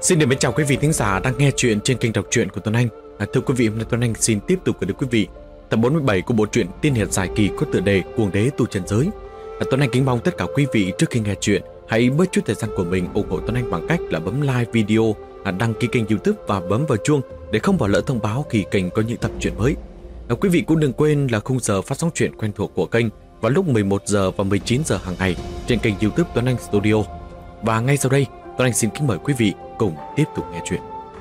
Xin được mến chào quý vị thính giả đang nghe chuyện trên kênh đọc truyện của Tuấn Anh. Thưa quý vị, hôm nay Tuấn Anh xin tiếp tục gửi đến quý vị tập 47 của bộ truyện tiên hiệp dài kỳ có tựa đề Cuồng đế tu chân giới. Tuấn Anh kính mong tất cả quý vị trước khi nghe chuyện hãy bớt chút thời gian của mình ủng hộ Tuấn Anh bằng cách là bấm like video, đăng ký kênh YouTube và bấm vào chuông để không bỏ lỡ thông báo khi kênh có những tập truyện mới. Quý vị cũng đừng quên là khung giờ phát sóng truyện quen thuộc của kênh vào lúc 11 giờ và 19 giờ hàng ngày trên kênh YouTube Tuấn Anh Studio. Và ngay sau đây, Tuấn Anh xin kính mời quý vị cùng tiếp tục nghe chuyện.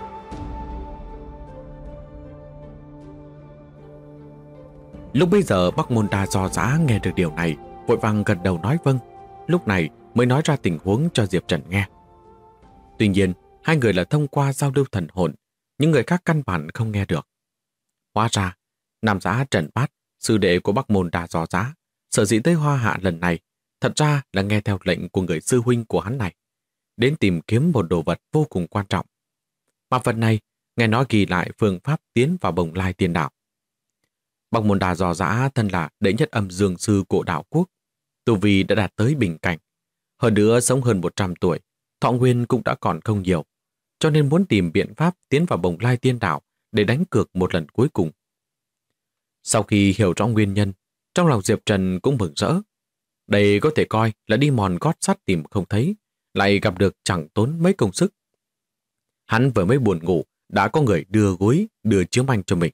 Lúc bấy giờ Bắc Môn Đa Do Dã nghe được điều này, vội vàng gật đầu nói vâng, lúc này mới nói ra tình huống cho Diệp Trần nghe. Tuy nhiên, hai người là thông qua giao lưu thần hồn, những người khác căn bản không nghe được. Hóa ra, Nam Giá Trần Bát, sư đệ của Bắc Môn Đa Do Dã, sở dĩ tới Hoa Hạ lần này, thật ra là nghe theo lệnh của người sư huynh của hắn này, đến tìm kiếm một đồ vật vô cùng quan trọng. Mà vật này, nghe nói ghi lại phương pháp tiến vào Bồng Lai Tiên Đạo. Bắc Môn Đa Do Dã thân là đệ nhất âm dương sư của đạo quốc, tu vi đã đạt tới bình cảnh. Hơn nữa sống hơn 100 tuổi, thọ nguyên cũng đã còn không nhiều, cho nên muốn tìm biện pháp tiến vào Bồng Lai Tiên Đạo để đánh cược một lần cuối cùng. Sau khi hiểu rõ nguyên nhân, trong lòng Diệp Trần cũng mừng rỡ. Đây có thể coi là đi mòn gót sắt tìm không thấy, lại gặp được chẳng tốn mấy công sức. Hắn vừa mới buồn ngủ, đã có người đưa gối, đưa chiếu manh cho mình.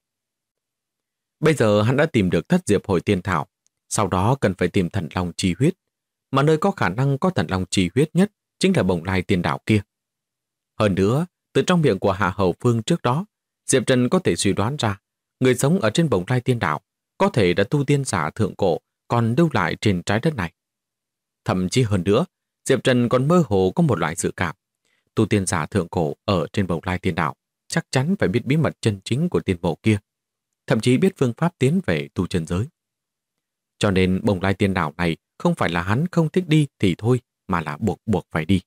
Bây giờ hắn đã tìm được thất diệp hồi tiên thảo, sau đó cần phải tìm thần long chi huyết, mà nơi có khả năng có thần long chi huyết nhất chính là Bồng Lai Tiên Đạo kia. Hơn nữa, từ trong miệng của Hạ Hầu Phương trước đó, Diệp Trần có thể suy đoán ra, người sống ở trên Bồng Lai Tiên Đạo có thể đã tu tiên giả thượng cổ còn lưu lại trên trái đất này. Thậm chí hơn nữa, Diệp Trần còn mơ hồ có một loại dự cảm. Tu tiên giả thượng cổ ở trên Bồng Lai Tiên Đạo chắc chắn phải biết bí mật chân chính của tiên mộ kia, thậm chí biết phương pháp tiến về tu chân giới. Cho nên Bồng Lai Tiên Đạo này không phải là hắn không thích đi thì thôi, mà là buộc phải đi.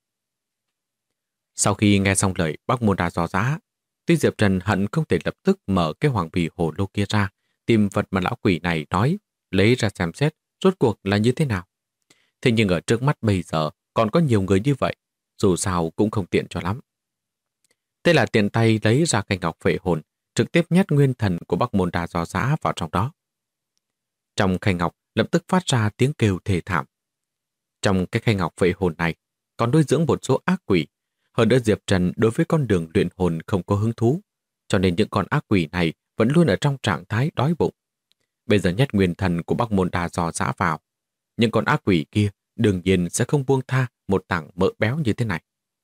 Sau khi nghe xong lời Bắc Môn Đa Do Dã, tuy Diệp Trần hận không thể lập tức mở cái hoàng bì hồ lô kia ra, tìm vật mà lão quỷ này nói, lấy ra xem xét rốt cuộc là như thế nào. Thế nhưng ở trước mắt bây giờ còn có nhiều người như vậy, dù sao cũng không tiện cho lắm. Thế là tiện tay lấy ra cây ngọc phệ hồn, trực tiếp nhét nguyên thần của Bắc Môn Đa Do Dã vào trong đó. Trong khay ngọc lập tức phát ra tiếng kêu thê thảm. Trong cái khay ngọc phệ hồn này còn nuôi dưỡng một số ác quỷ. Hơn nữa Diệp Trần đối với con đường luyện hồn không có hứng thú, cho nên những con ác quỷ này vẫn luôn ở trong trạng thái đói bụng. Bây giờ nhét nguyên thần của Bắc Môn Đa Do Dã vào, những con ác quỷ kia đương nhiên sẽ không buông tha một tảng mỡ béo như thế này.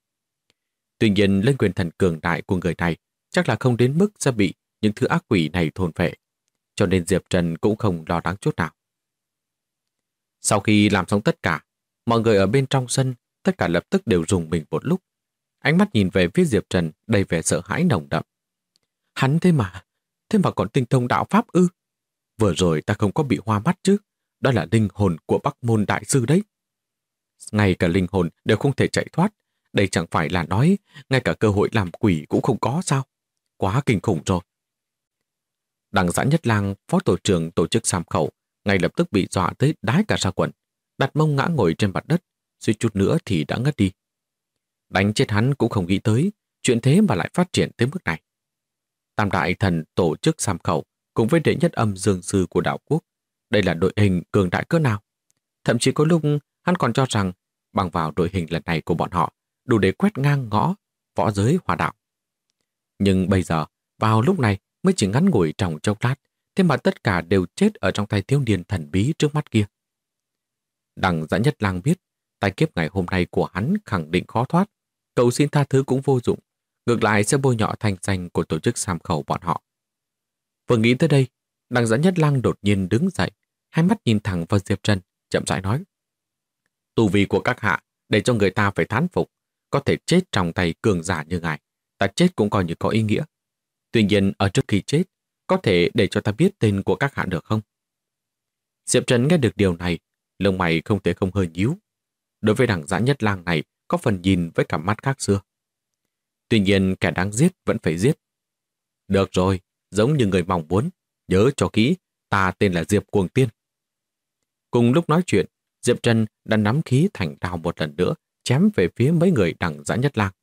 Tuy nhiên lên nguyên thần cường đại của người này chắc là không đến mức sẽ bị những thứ ác quỷ này thôn phệ, cho nên Diệp Trần cũng không lo lắng chút nào. Sau khi làm xong tất cả, mọi người ở bên trong sân tất cả lập tức đều rùng mình một lúc. Ánh mắt nhìn về phía Diệp Trần đầy vẻ sợ hãi nồng đậm. Hắn thế mà còn tinh thông đạo pháp ư? Vừa rồi ta không có bị hoa mắt chứ? Đó là linh hồn của Bắc Môn Đại Sư đấy. Ngay cả linh hồn đều không thể chạy thoát. Đây chẳng phải là nói ngay cả cơ hội làm quỷ cũng không có sao? Quá kinh khủng rồi. Đằng Dã Nhất Lang, phó tổ trưởng tổ chức Sam Khẩu, ngay lập tức bị dọa tới đái cả ra quần, đặt mông ngã ngồi trên mặt đất, suýt chút nữa thì đã ngất đi. Đánh chết hắn cũng không nghĩ tới, chuyện thế mà lại phát triển tới mức này. Tam Đại Thần tổ chức Sam Khẩu cùng với đệ nhất âm dương sư của đạo quốc, đây là đội hình cường đại cỡ nào. Thậm chí có lúc hắn còn cho rằng bằng vào đội hình lần này của bọn họ đủ để quét ngang ngõ võ giới Hoa đạo. Nhưng bây giờ, vào lúc này mới chỉ ngắn ngủi trong chốc lát, thế mà tất cả đều chết ở trong tay thiếu niên thần bí trước mắt kia. Đằng Dã Nhất Lang biết, tai kiếp ngày hôm nay của hắn khẳng định khó thoát, cầu xin tha thứ cũng vô dụng, ngược lại sẽ bôi nhọ thanh danh của tổ chức Sam Khẩu bọn họ. Vừa nghĩ tới đây, đằng Dã Nhất Lang đột nhiên đứng dậy, hai mắt nhìn thẳng vào Diệp Trần, chậm rãi nói: Tu vi của các hạ để cho người ta phải thán phục, có thể chết trong tay cường giả như ngài, ta chết cũng coi như có ý nghĩa. Tuy nhiên ở trước khi chết, có thể để cho ta biết tên của các hạ được không? Diệp Trần nghe được điều này, lông mày không thể không hơi nhíu. Đối với đằng Dã Nhất Lang này có phần nhìn với cặp mắt khác xưa. Tuy nhiên kẻ đáng giết vẫn phải giết. Được rồi, giống như người mong muốn, nhớ cho kỹ, ta tên là Diệp Cuồng Tiên. Cùng lúc nói chuyện, Diệp Trần đã nắm khí thành đao một lần nữa, chém về phía mấy người đằng Dã Nhất Lang.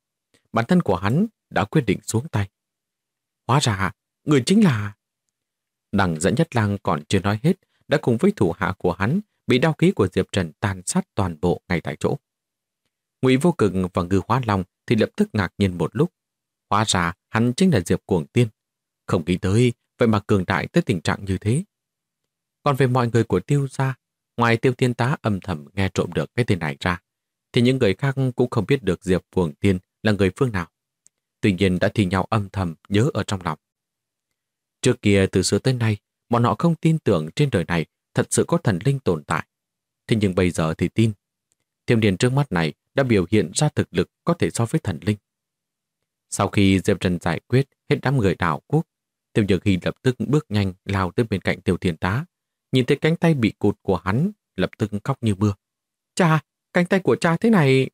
bản thân của hắn đã quyết định xuống tay. Hóa ra, người chính là... Đằng Dẫn Nhất Lang còn chưa nói hết, đã cùng với thủ hạ của hắn bị đao khí của Diệp Trần tàn sát toàn bộ ngay tại chỗ. Ngụy Vô Cực và Ngư Hóa Long thì lập tức ngạc nhiên một lúc. Hóa ra hắn chính là Diệp Cuồng Tiên. Không nghĩ tới, vậy mà cường đại tới tình trạng như thế. Còn về mọi người của Tiêu gia, ngoài Tiêu Thiên Tá âm thầm nghe trộm được cái tên này ra, thì những người khác cũng không biết được Diệp Cuồng Tiên là người phương nào. Tuy nhiên đã thì nhau âm thầm nhớ ở trong lòng. Trước kia từ xưa tới nay, bọn họ không tin tưởng trên đời này thật sự có thần linh tồn tại. Thế nhưng bây giờ thì tin. Thiếu niên trước mắt này đã biểu hiện ra thực lực có thể so với thần linh. Sau khi Diệp Trần giải quyết hết đám người đảo quốc, Tiêu Nhược Hy lập tức bước nhanh lao tới bên cạnh Tiêu Thiên Tá. Nhìn thấy cánh tay bị cụt của hắn, lập tức khóc như mưa. Cha, cánh tay của cha thế này...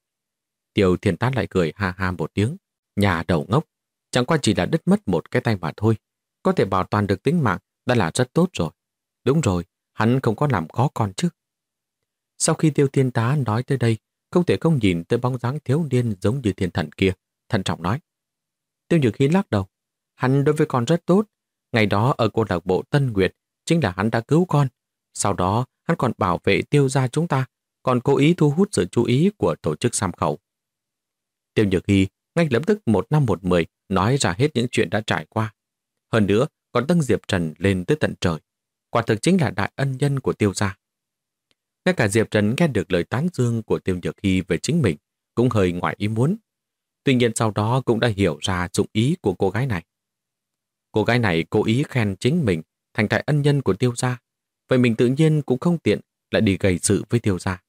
Tiêu Thiên Tá lại cười ha ha một tiếng. Nhà đầu ngốc, chẳng qua chỉ là đứt mất một cái tay mà thôi. Có thể bảo toàn được tính mạng đã là rất tốt rồi. Đúng rồi, hắn không có làm khó con chứ. Sau khi Tiêu Thiên Tá nói tới đây, không thể không nhìn tới bóng dáng thiếu niên giống như thiên thần kia, thận trọng nói. Tiêu Nhược Hy lắc đầu. Hắn đối với con rất tốt. Ngày đó ở câu lạc bộ Tân Nguyệt, chính là hắn đã cứu con. Sau đó, hắn còn bảo vệ Tiêu gia chúng ta, còn cố ý thu hút sự chú ý của tổ chức Sam Khẩu. Tiêu Nhược Hy ngay lập tức 1 năm 1 mười nói ra hết những chuyện đã trải qua. Hơn nữa, còn dâng Diệp Trần lên tới tận trời. Quả thực chính là đại ân nhân của Tiêu gia. Ngay cả Diệp Trần nghe được lời tán dương của Tiêu Nhược Hy về chính mình cũng hơi ngoài ý muốn. Tuy nhiên sau đó cũng đã hiểu ra dụng ý của cô gái này. Cô gái này cố ý khen chính mình thành đại ân nhân của Tiêu gia. Vậy mình tự nhiên cũng không tiện lại đi gây sự với Tiêu gia.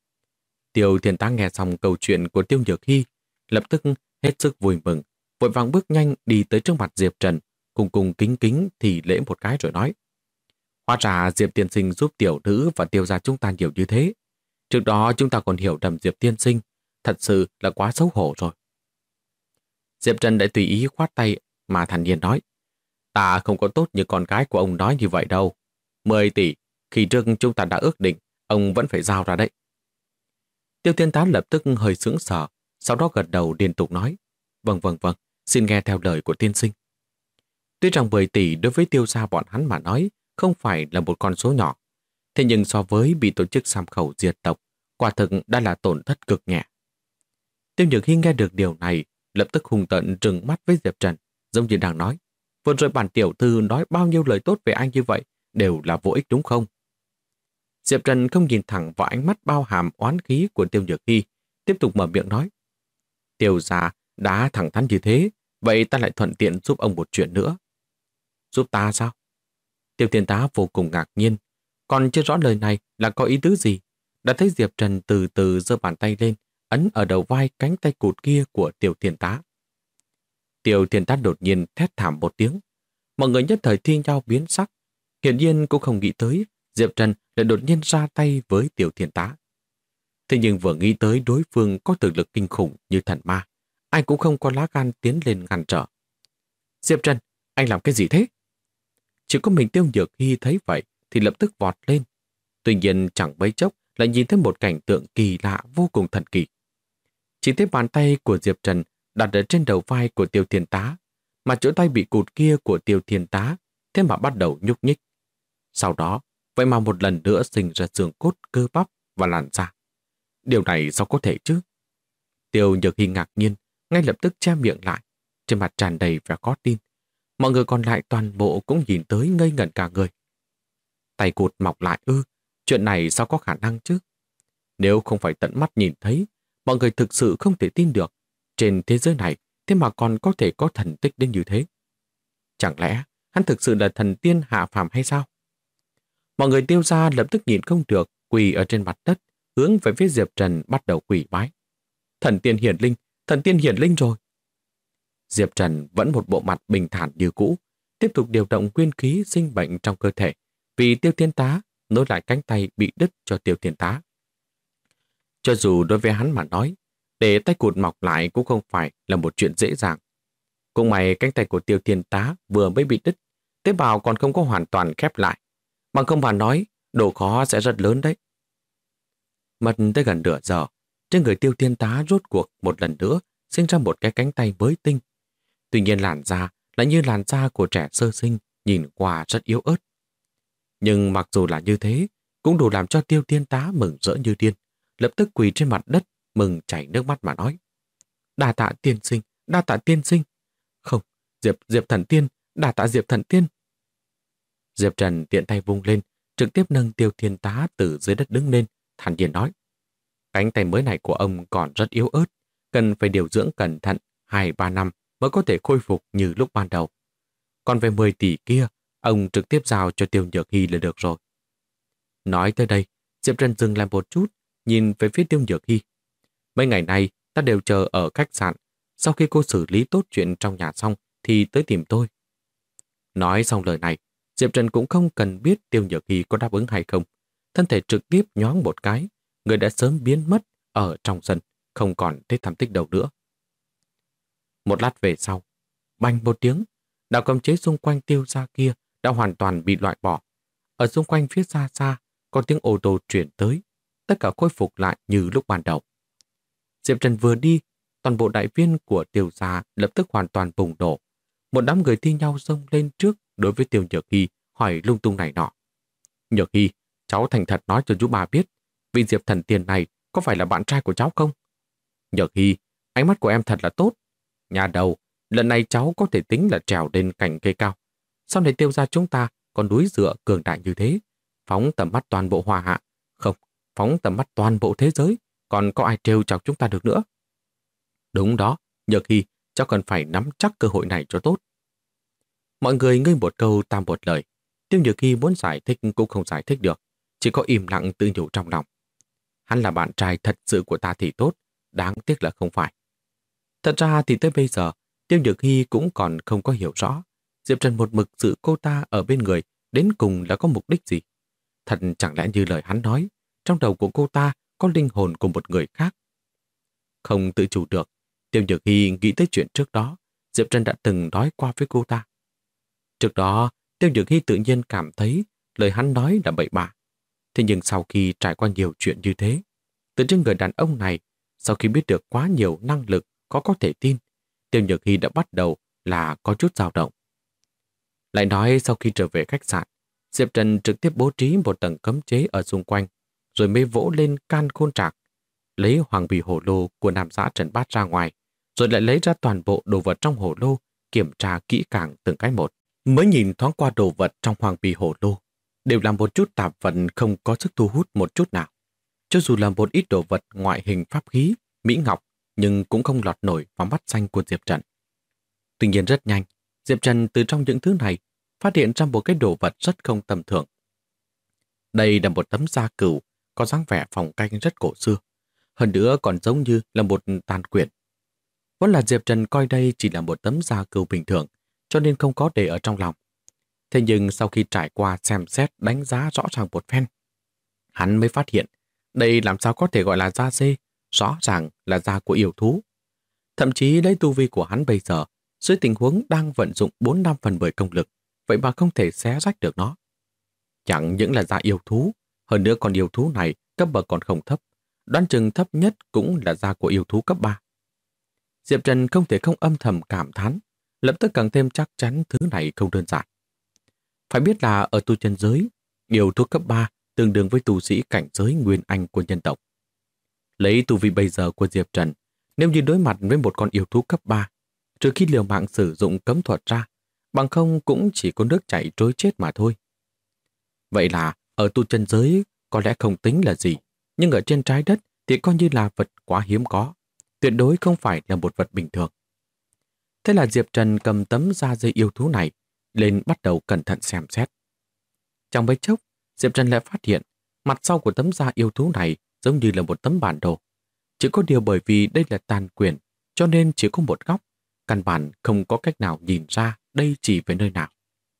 Tiêu Thiên Tá nghe xong câu chuyện của Tiêu Nhược Hy, lập tức hết sức vui mừng, vội vàng bước nhanh đi tới trước mặt Diệp Trần, cùng kính kính thì lễ một cái rồi nói. Hóa ra Diệp tiên sinh giúp tiểu nữ và Tiêu gia chúng ta nhiều như thế. Trước đó chúng ta còn hiểu lầm Diệp tiên sinh, thật sự là quá xấu hổ rồi. Diệp Trần đã tùy ý khoát tay mà thản nhiên nói. Ta không có tốt như con gái của ông nói như vậy đâu. 10 tỷ, khi trước chúng ta đã ước định, ông vẫn phải giao ra đấy. Tiêu Thiên Tá lập tức hơi sững sờ, sau đó gật đầu liên tục nói. Vâng, xin nghe theo lời của tiên sinh. Tuy rằng 10 tỷ đối với Tiêu gia bọn hắn mà nói không phải là một con số nhỏ, thế nhưng so với bị tổ chức Sam Khẩu diệt tộc, quả thực đã là tổn thất cực nhẹ. Tiêu Nhược Hy nghe được điều này, lập tức hung tợn trừng mắt với Diệp Trần, giống như đang nói. Vừa rồi bản tiểu thư nói bao nhiêu lời tốt về anh như vậy, đều là vô ích đúng không? Diệp Trần không nhìn thẳng vào ánh mắt bao hàm oán khí của Tiêu Nhược Hy, tiếp tục mở miệng nói. Tiêu gia đã thẳng thắn như thế, vậy ta lại thuận tiện giúp ông một chuyện nữa. Giúp ta sao? Tiêu Thiên Tá vô cùng ngạc nhiên, còn chưa rõ lời này là có ý tứ gì. Đã thấy Diệp Trần từ từ giơ bàn tay lên, ấn ở đầu vai cánh tay cụt kia của Tiêu Thiên Tá. Tiêu Thiên Tá đột nhiên thét thảm một tiếng. Mọi người nhất thời thi nhau biến sắc. Hiển nhiên cũng không nghĩ tới Diệp Trần lại đột nhiên ra tay với Tiêu Thiên Tá. Thế nhưng vừa nghĩ tới đối phương có thực lực kinh khủng như thần ma, ai cũng không có lá gan tiến lên ngăn trở. Diệp Trần, anh làm cái gì thế? Chỉ có mình Tiêu Nhược Hy thấy vậy thì lập tức vọt lên. Tuy nhiên chẳng mấy chốc lại nhìn thấy một cảnh tượng kỳ lạ vô cùng thần kỳ. Chỉ thấy bàn tay của Diệp Trần đặt ở trên đầu vai của Tiêu Thiên Tá, mà chỗ tay bị cụt kia của Tiêu Thiên Tá thế mà bắt đầu nhúc nhích. Sau đó, vậy mà một lần nữa sinh ra xương cốt, cơ bắp và làn da. Điều này sao có thể chứ? Tiêu Nhược Hy ngạc nhiên, ngay lập tức che miệng lại, trên mặt tràn đầy vẻ khó tin. Mọi người còn lại toàn bộ cũng nhìn tới ngây ngẩn cả người. Tay cụt mọc lại ư? Chuyện này sao có khả năng chứ? Nếu không phải tận mắt nhìn thấy, mọi người thực sự không thể tin được. Trên thế giới này, thế mà còn có thể có thần tích đến như thế. Chẳng lẽ hắn thực sự là thần tiên hạ phàm hay sao? Mọi người Tiêu gia lập tức nhìn không được, quỳ ở trên mặt đất, hướng về phía Diệp Trần bắt đầu quỳ bái. Thần tiên hiển linh rồi. Diệp Trần vẫn một bộ mặt bình thản như cũ, tiếp tục điều động nguyên khí sinh bệnh trong cơ thể, vì Tiêu Thiên Tá nối lại cánh tay bị đứt cho Tiêu Thiên Tá. Cho dù đối với hắn mà nói, để tay cụt mọc lại cũng không phải là một chuyện dễ dàng. Cũng may cánh tay của Tiêu Thiên Tá vừa mới bị đứt, tế bào còn không có hoàn toàn khép lại. Bằng không mà nói, độ khó sẽ rất lớn đấy. Mất tới gần nửa giờ, trên người Tiêu Thiên Tá rốt cuộc một lần nữa sinh ra một cái cánh tay mới tinh. Tuy nhiên làn da lại như làn da của trẻ sơ sinh, nhìn qua rất yếu ớt. Nhưng mặc dù là như thế, cũng đủ làm cho Tiêu Thiên Tá mừng rỡ như điên, lập tức quỳ trên mặt đất, mừng chảy nước mắt mà nói: "Đa tạ tiên sinh, đa tạ tiên sinh." "Không, Diệp thần tiên, đa tạ Diệp thần tiên." Diệp Trần tiện tay vung lên, trực tiếp nâng Tiêu Thiên Tá từ dưới đất đứng lên, thản nhiên nói: "Cánh tay mới này của ông còn rất yếu ớt, cần phải điều dưỡng cẩn thận 2-3 năm mới có thể khôi phục như lúc ban đầu. Còn về 10 tỷ kia, ông trực tiếp giao cho Tiêu Nhược Hy là được rồi." Nói tới đây, Diệp Trần dừng lại một chút, nhìn về phía Tiêu Nhược Hy. "Mấy ngày nay, ta đều chờ ở khách sạn. Sau khi cô xử lý tốt chuyện trong nhà xong, thì tới tìm tôi." Nói xong lời này, Diệp Trần cũng không cần biết Tiêu Nhược Hy có đáp ứng hay không. Thân thể trực tiếp nhoáng một cái, người đã sớm biến mất ở trong sân, không còn thấy thăm tích đâu nữa. Một lát về sau, bành một tiếng, đạo cấm chế xung quanh Tiêu gia kia đã hoàn toàn bị loại bỏ. Ở xung quanh phía xa xa, có tiếng ô tô chuyển tới, tất cả khôi phục lại như lúc ban đầu. Diệp Trần vừa đi, toàn bộ đại viên của Tiêu gia lập tức hoàn toàn bùng nổ. Một đám người thi nhau xông lên trước đối với Tiêu Nhược Hy, hỏi lung tung này nọ. "Nhược Hy, cháu thành thật nói cho chú bà biết, vị Diệp thần tiên này có phải là bạn trai của cháu không?" "Nhược Hy, ánh mắt của em thật là tốt. Nhà đầu, lần này cháu có thể tính là trèo lên cành cây cao. Sau này Tiêu gia chúng ta còn núi dựa cường đại như thế, phóng tầm mắt toàn bộ Hoa Hạ, không, phóng tầm mắt toàn bộ thế giới, còn có ai trêu chọc chúng ta được nữa." "Đúng đó, Nhược Hy, cháu cần phải nắm chắc cơ hội này cho tốt." Mọi người ngươi một câu ta một lời. Tiêu Nhược Hy muốn giải thích cũng không giải thích được, chỉ có im lặng tự nhủ trong lòng: "Hắn là bạn trai thật sự của ta thì tốt, đáng tiếc là không phải." Thật ra thì tới bây giờ, Tiêu Nhược Hy cũng còn không có hiểu rõ Diệp Trần một mực giữ cô ta ở bên người đến cùng là có mục đích gì. Thật chẳng lẽ như lời hắn nói, trong đầu của cô ta có linh hồn của một người khác. Không tự chủ được, Tiêu Nhược Hy nghĩ tới chuyện trước đó Diệp Trần đã từng nói qua với cô ta. Trước đó, Tiêu Nhược Hy tự nhiên cảm thấy lời hắn nói là bậy bạ. Thế nhưng sau khi trải qua nhiều chuyện như thế, từ trên người đàn ông này, sau khi biết được quá nhiều năng lực có thể tin, Tiêu Nhược Hy đã bắt đầu là có chút dao động. Lại nói sau khi trở về khách sạn, Diệp Trần trực tiếp bố trí một tầng cấm chế ở xung quanh, rồi mới vỗ lên can khôn trạc, lấy hoàng bì hổ lô của Nam xã Trần Bát ra ngoài, rồi lại lấy ra toàn bộ đồ vật trong hổ lô, kiểm tra kỹ càng từng cái một. Mới nhìn thoáng qua đồ vật trong hoàng bì hổ lô, đều là một chút tạp vật không có sức thu hút một chút nào. Cho dù là một ít đồ vật ngoại hình pháp khí, mỹ ngọc, nhưng cũng không lọt nổi vào mắt xanh của Diệp Trần. Tuy nhiên rất nhanh, Diệp Trần từ trong những thứ này phát hiện ra một cái đồ vật rất không tầm thường. Đây là một tấm da cừu có dáng vẻ phong cách rất cổ xưa, hơn nữa còn giống như là một tàn quyển. Vốn là Diệp Trần coi đây chỉ là một tấm da cừu bình thường, cho nên không có để ở trong lòng. Thế nhưng sau khi trải qua xem xét đánh giá rõ ràng một phen, hắn mới phát hiện đây làm sao có thể gọi là da dê, rõ ràng là da của yêu thú. Thậm chí lấy tu vi của hắn bây giờ, dưới tình huống đang vận dụng 4/5 công lực, vậy mà không thể xé rách được nó. Chẳng những là da yêu thú, hơn nữa còn yêu thú này cấp bậc còn không thấp, đoán chừng thấp nhất cũng là da của yêu thú cấp 3. Diệp Trần không thể không âm thầm cảm thán, lập tức càng thêm chắc chắn thứ này không đơn giản. Phải biết là ở tu chân giới, yêu thú cấp 3 tương đương với tu sĩ cảnh giới nguyên anh của nhân tộc. Lấy tu vi bây giờ của Diệp Trần, nếu như đối mặt với một con yêu thú cấp 3, trừ khi liều mạng sử dụng cấm thuật ra, bằng không cũng chỉ có nước chảy trôi chết mà thôi. Vậy là ở tu chân giới có lẽ không tính là gì, nhưng ở trên trái đất thì coi như là vật quá hiếm có, tuyệt đối không phải là một vật bình thường. Thế là Diệp Trần cầm tấm da dê yêu thú này lên bắt đầu cẩn thận xem xét. Trong mấy chốc, Diệp Trần lại phát hiện mặt sau của tấm da yêu thú này giống như là một tấm bản đồ. Chỉ có điều bởi vì đây là tàn quyển, cho nên chỉ có một góc, căn bản không có cách nào nhìn ra đây chỉ về nơi nào.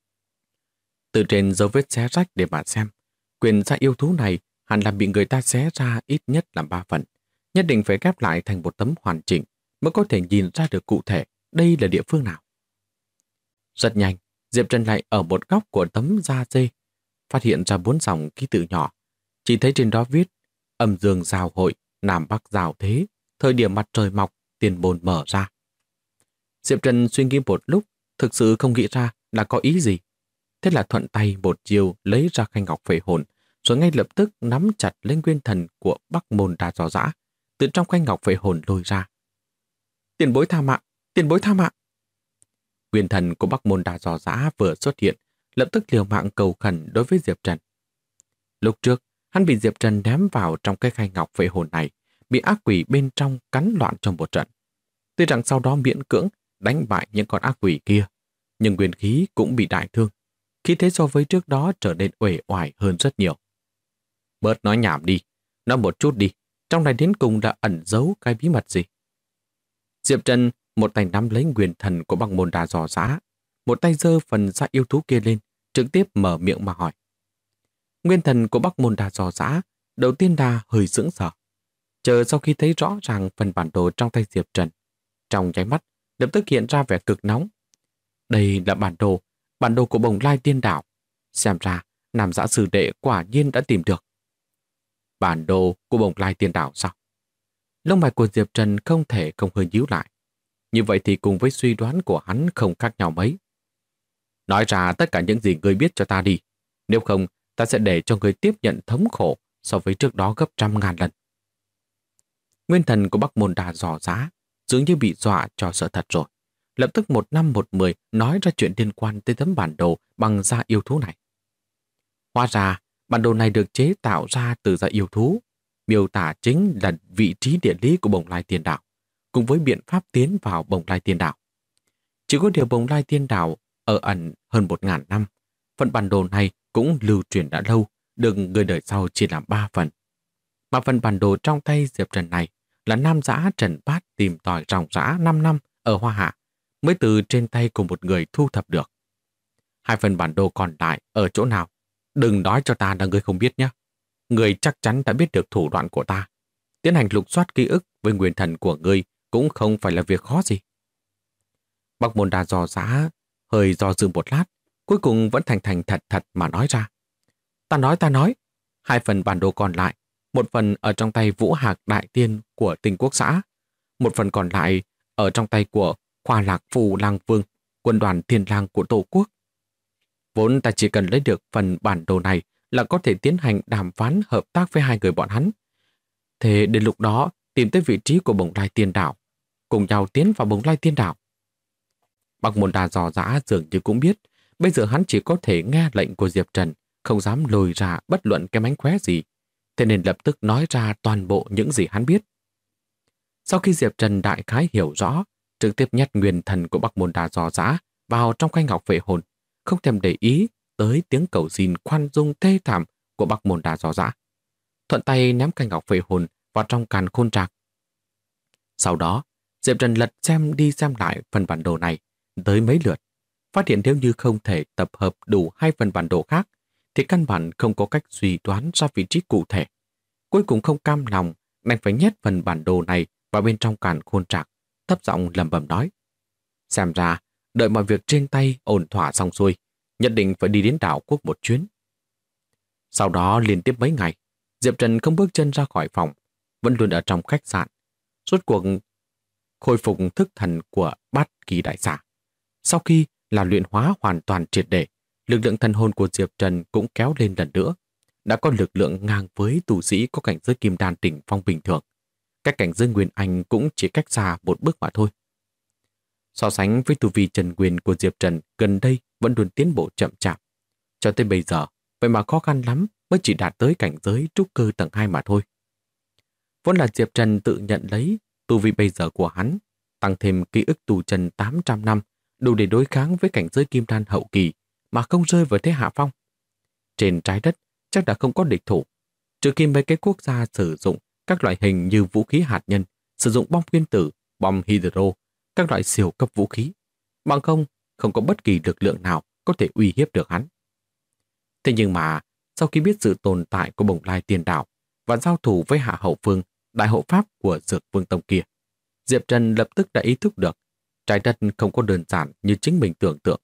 Từ trên dấu vết xé rách để mà xem, quyển da yêu thú này hẳn là bị người ta xé ra ít nhất là 3 phần. Nhất định phải ghép lại thành một tấm hoàn chỉnh mới có thể nhìn ra được cụ thể đây là địa phương nào. Rất nhanh, Diệp Trần lại ở một góc của tấm da dê, phát hiện ra 4 dòng ký tự nhỏ. Chỉ thấy trên đó viết: âm dương giao hội, nam bắc giao thế, thời điểm mặt trời mọc, tiền môn mở ra. Diệp Trần suy nghĩ một lúc, thực sự không nghĩ ra là có ý gì. Thế là thuận tay một chiều lấy ra khay ngọc phệ hồn, rồi ngay lập tức nắm chặt lên nguyên thần của Bắc Môn Đa Do Dã, từ trong khay ngọc phệ hồn lôi ra. Tiền bối tha mạng, tiền bối tha mạng. Nguyên thần của Bắc Môn Đa Do Dã vừa xuất hiện, lập tức liều mạng cầu khẩn đối với Diệp Trần. Lúc trước, hắn bị Diệp Trần ném vào trong cái khay ngọc phệ hồn này, bị ác quỷ bên trong cắn loạn trong một trận. Tuy rằng sau đó miễn cưỡng đánh bại những con ác quỷ kia, nhưng nguyên khí cũng bị đại thương. Khí thế so với trước đó trở nên uể oải hơn rất nhiều. Bớt nói nhảm đi, nói một chút đi, trong này đến cùng đã ẩn giấu cái bí mật gì? Diệp Trần một tay nắm lấy nguyên thần của Bắc Môn Đa Do Dã, một tay giơ phần da yêu thú kia lên, trực tiếp mở miệng mà hỏi. Nguyên thần của Bắc Môn Đa Do Dã đầu tiên là hơi sững sờ. Chờ sau khi thấy rõ ràng phần bản đồ trong tay Diệp Trần, trong nháy mắt lập tức hiện ra vẻ cực nóng. Đây là bản đồ của Bồng Lai Tiên Đảo. Xem ra, Nam Giã Sư Đệ quả nhiên đã tìm được. Bản đồ của Bồng Lai Tiên Đảo sao? Lông mày của Diệp Trần không thể không hơi nhíu lại. Như vậy thì cùng với suy đoán của hắn không khác nhau mấy. Nói ra tất cả những gì ngươi biết cho ta đi. Nếu không, ta sẽ để cho ngươi tiếp nhận thống khổ so với trước đó gấp 100.000 lần. Nguyên thần của Bắc Môn Đa Do Dã dường như bị dọa cho sợ thật rồi. Lập tức 1 năm 1 mười nói ra chuyện liên quan tới tấm bản đồ bằng da yêu thú này. Hóa ra, bản đồ này được chế tạo ra từ da yêu thú, miêu tả chính là vị trí địa lý của Bồng Lai Tiên Đảo, cùng với biện pháp tiến vào Bồng Lai Tiên Đảo. Chỉ có điều Bồng Lai Tiên Đảo ở ẩn hơn 1.000 năm, phần bản đồ này cũng lưu truyền đã lâu, được người đời sau chia làm 3 phần. Mà phần bản đồ trong tay Diệp Trần này là Nam Giã Trần Bát tìm tòi ròng rã 5 năm ở Hoa Hạ, mới từ trên tay của một người thu thập được. 2 phần bản đồ còn lại ở chỗ nào? Đừng nói cho ta là ngươi không biết nhé. Ngươi chắc chắn đã biết được thủ đoạn của ta. Tiến hành lục soát ký ức với nguyên thần của ngươi cũng không phải là việc khó gì. Bắc Môn Đa Do Dã hơi do dự một lát, cuối cùng vẫn thành thật mà nói ra. Ta nói. 2 phần bản đồ còn lại, một phần ở trong tay Vũ Hạc Đại Tiên của Tinh Quốc xã, một phần còn lại ở trong tay của Khoa Lạc Phù Lang Vương, quân đoàn Thiên Lang của Tổ quốc. Vốn ta chỉ cần lấy được phần bản đồ này là có thể tiến hành đàm phán hợp tác với 2 người bọn hắn. Thế đến lúc đó tìm tới vị trí của Bồng Lai Tiên Đảo, cùng nhau tiến vào Bồng Lai Tiên Đảo. Bắc Môn Đa Do Dã dường như cũng biết, bây giờ hắn chỉ có thể nghe lệnh của Diệp Trần, không dám lùi ra bất luận cái mánh khóe gì, thế nên lập tức nói ra toàn bộ những gì hắn biết. Sau khi Diệp Trần đại khái hiểu rõ, trực tiếp nhét nguyên thần của Bắc Môn Đa Do Dã vào trong khay ngọc phệ hồn, không thèm để ý tới tiếng cầu xin khoan dung thê thảm của Bắc Môn Đa Do Dã. Thuận tay ném khay ngọc phệ hồn vào trong càn khôn trạc. Sau đó, Diệp Trần lật xem đi xem lại phần bản đồ này tới mấy lượt, phát hiện nếu như không thể tập hợp đủ 2 phần bản đồ khác, thì căn bản không có cách suy đoán ra vị trí cụ thể. Cuối cùng không cam lòng, đành phải nhét phần bản đồ này vào bên trong càn khôn trạc, thấp giọng lẩm bẩm nói. Xem ra, đợi mọi việc trên tay ổn thỏa xong xuôi, nhất định phải đi đến đảo quốc một chuyến. Sau đó liên tiếp mấy ngày, Diệp Trần không bước chân ra khỏi phòng, vẫn luôn ở trong khách sạn. Rốt cuộc khôi phục thức thần của Bát Kỳ Đại Xà. Sau khi là luyện hóa hoàn toàn triệt để, lực lượng thần hồn của Diệp Trần cũng kéo lên lần nữa. Đã có lực lượng ngang với tu sĩ có cảnh giới kim đan đỉnh phong bình thường. Cách cảnh giới Nguyên Anh cũng chỉ cách xa một bước mà thôi. So sánh với tu vi Trần Nguyên của Diệp Trần gần đây vẫn luôn tiến bộ chậm chạp. Cho tới bây giờ, vậy mà khó khăn lắm mới chỉ đạt tới cảnh giới trúc cơ tầng 2 mà thôi. Vốn là Diệp Trần tự nhận lấy tu vi bây giờ của hắn, tăng thêm ký ức tu chân 800 năm, đủ để đối kháng với cảnh giới kim đan hậu kỳ mà không rơi vào thế hạ phong. Trên trái đất chắc đã không có địch thủ, trừ khi mấy cái quốc gia sử dụng các loại hình như vũ khí hạt nhân, sử dụng bom nguyên tử, bom hydro, các loại siêu cấp vũ khí. Bằng không có bất kỳ lực lượng nào có thể uy hiếp được hắn. Thế nhưng mà, sau khi biết sự tồn tại của Bồng Lai Tiên Đảo và giao thủ với Hạ Hậu Phương, đại hộ pháp của Dược Vương Tông kia, Diệp Trần lập tức đã ý thức được trái đất không có đơn giản như chính mình tưởng tượng.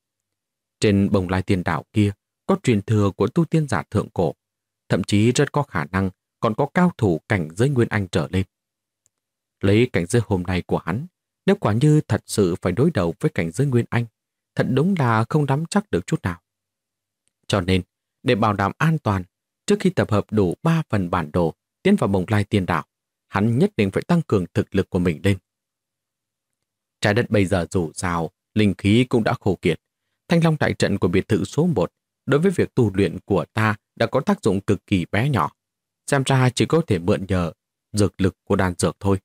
Trên Bồng Lai Tiên Đảo kia có truyền thừa của tu tiên giả thượng cổ, thậm chí rất có khả năng còn có cao thủ cảnh giới Nguyên Anh trở lên. Lấy cảnh giới hôm nay của hắn, nếu quả như thật sự phải đối đầu với cảnh giới Nguyên Anh, thật đúng là không nắm chắc được chút nào. Cho nên, để bảo đảm an toàn, trước khi tập hợp đủ 3 phần bản đồ tiến vào Bồng Lai Tiên Đảo, hắn nhất định phải tăng cường thực lực của mình lên. Trái đất bây giờ dù sao, linh khí cũng đã khô kiệt. Thanh Long đại trận của biệt thự số 1 đối với việc tu luyện của ta đã có tác dụng cực kỳ bé nhỏ. Xem ra chỉ có thể mượn nhờ dược lực của đan dược thôi.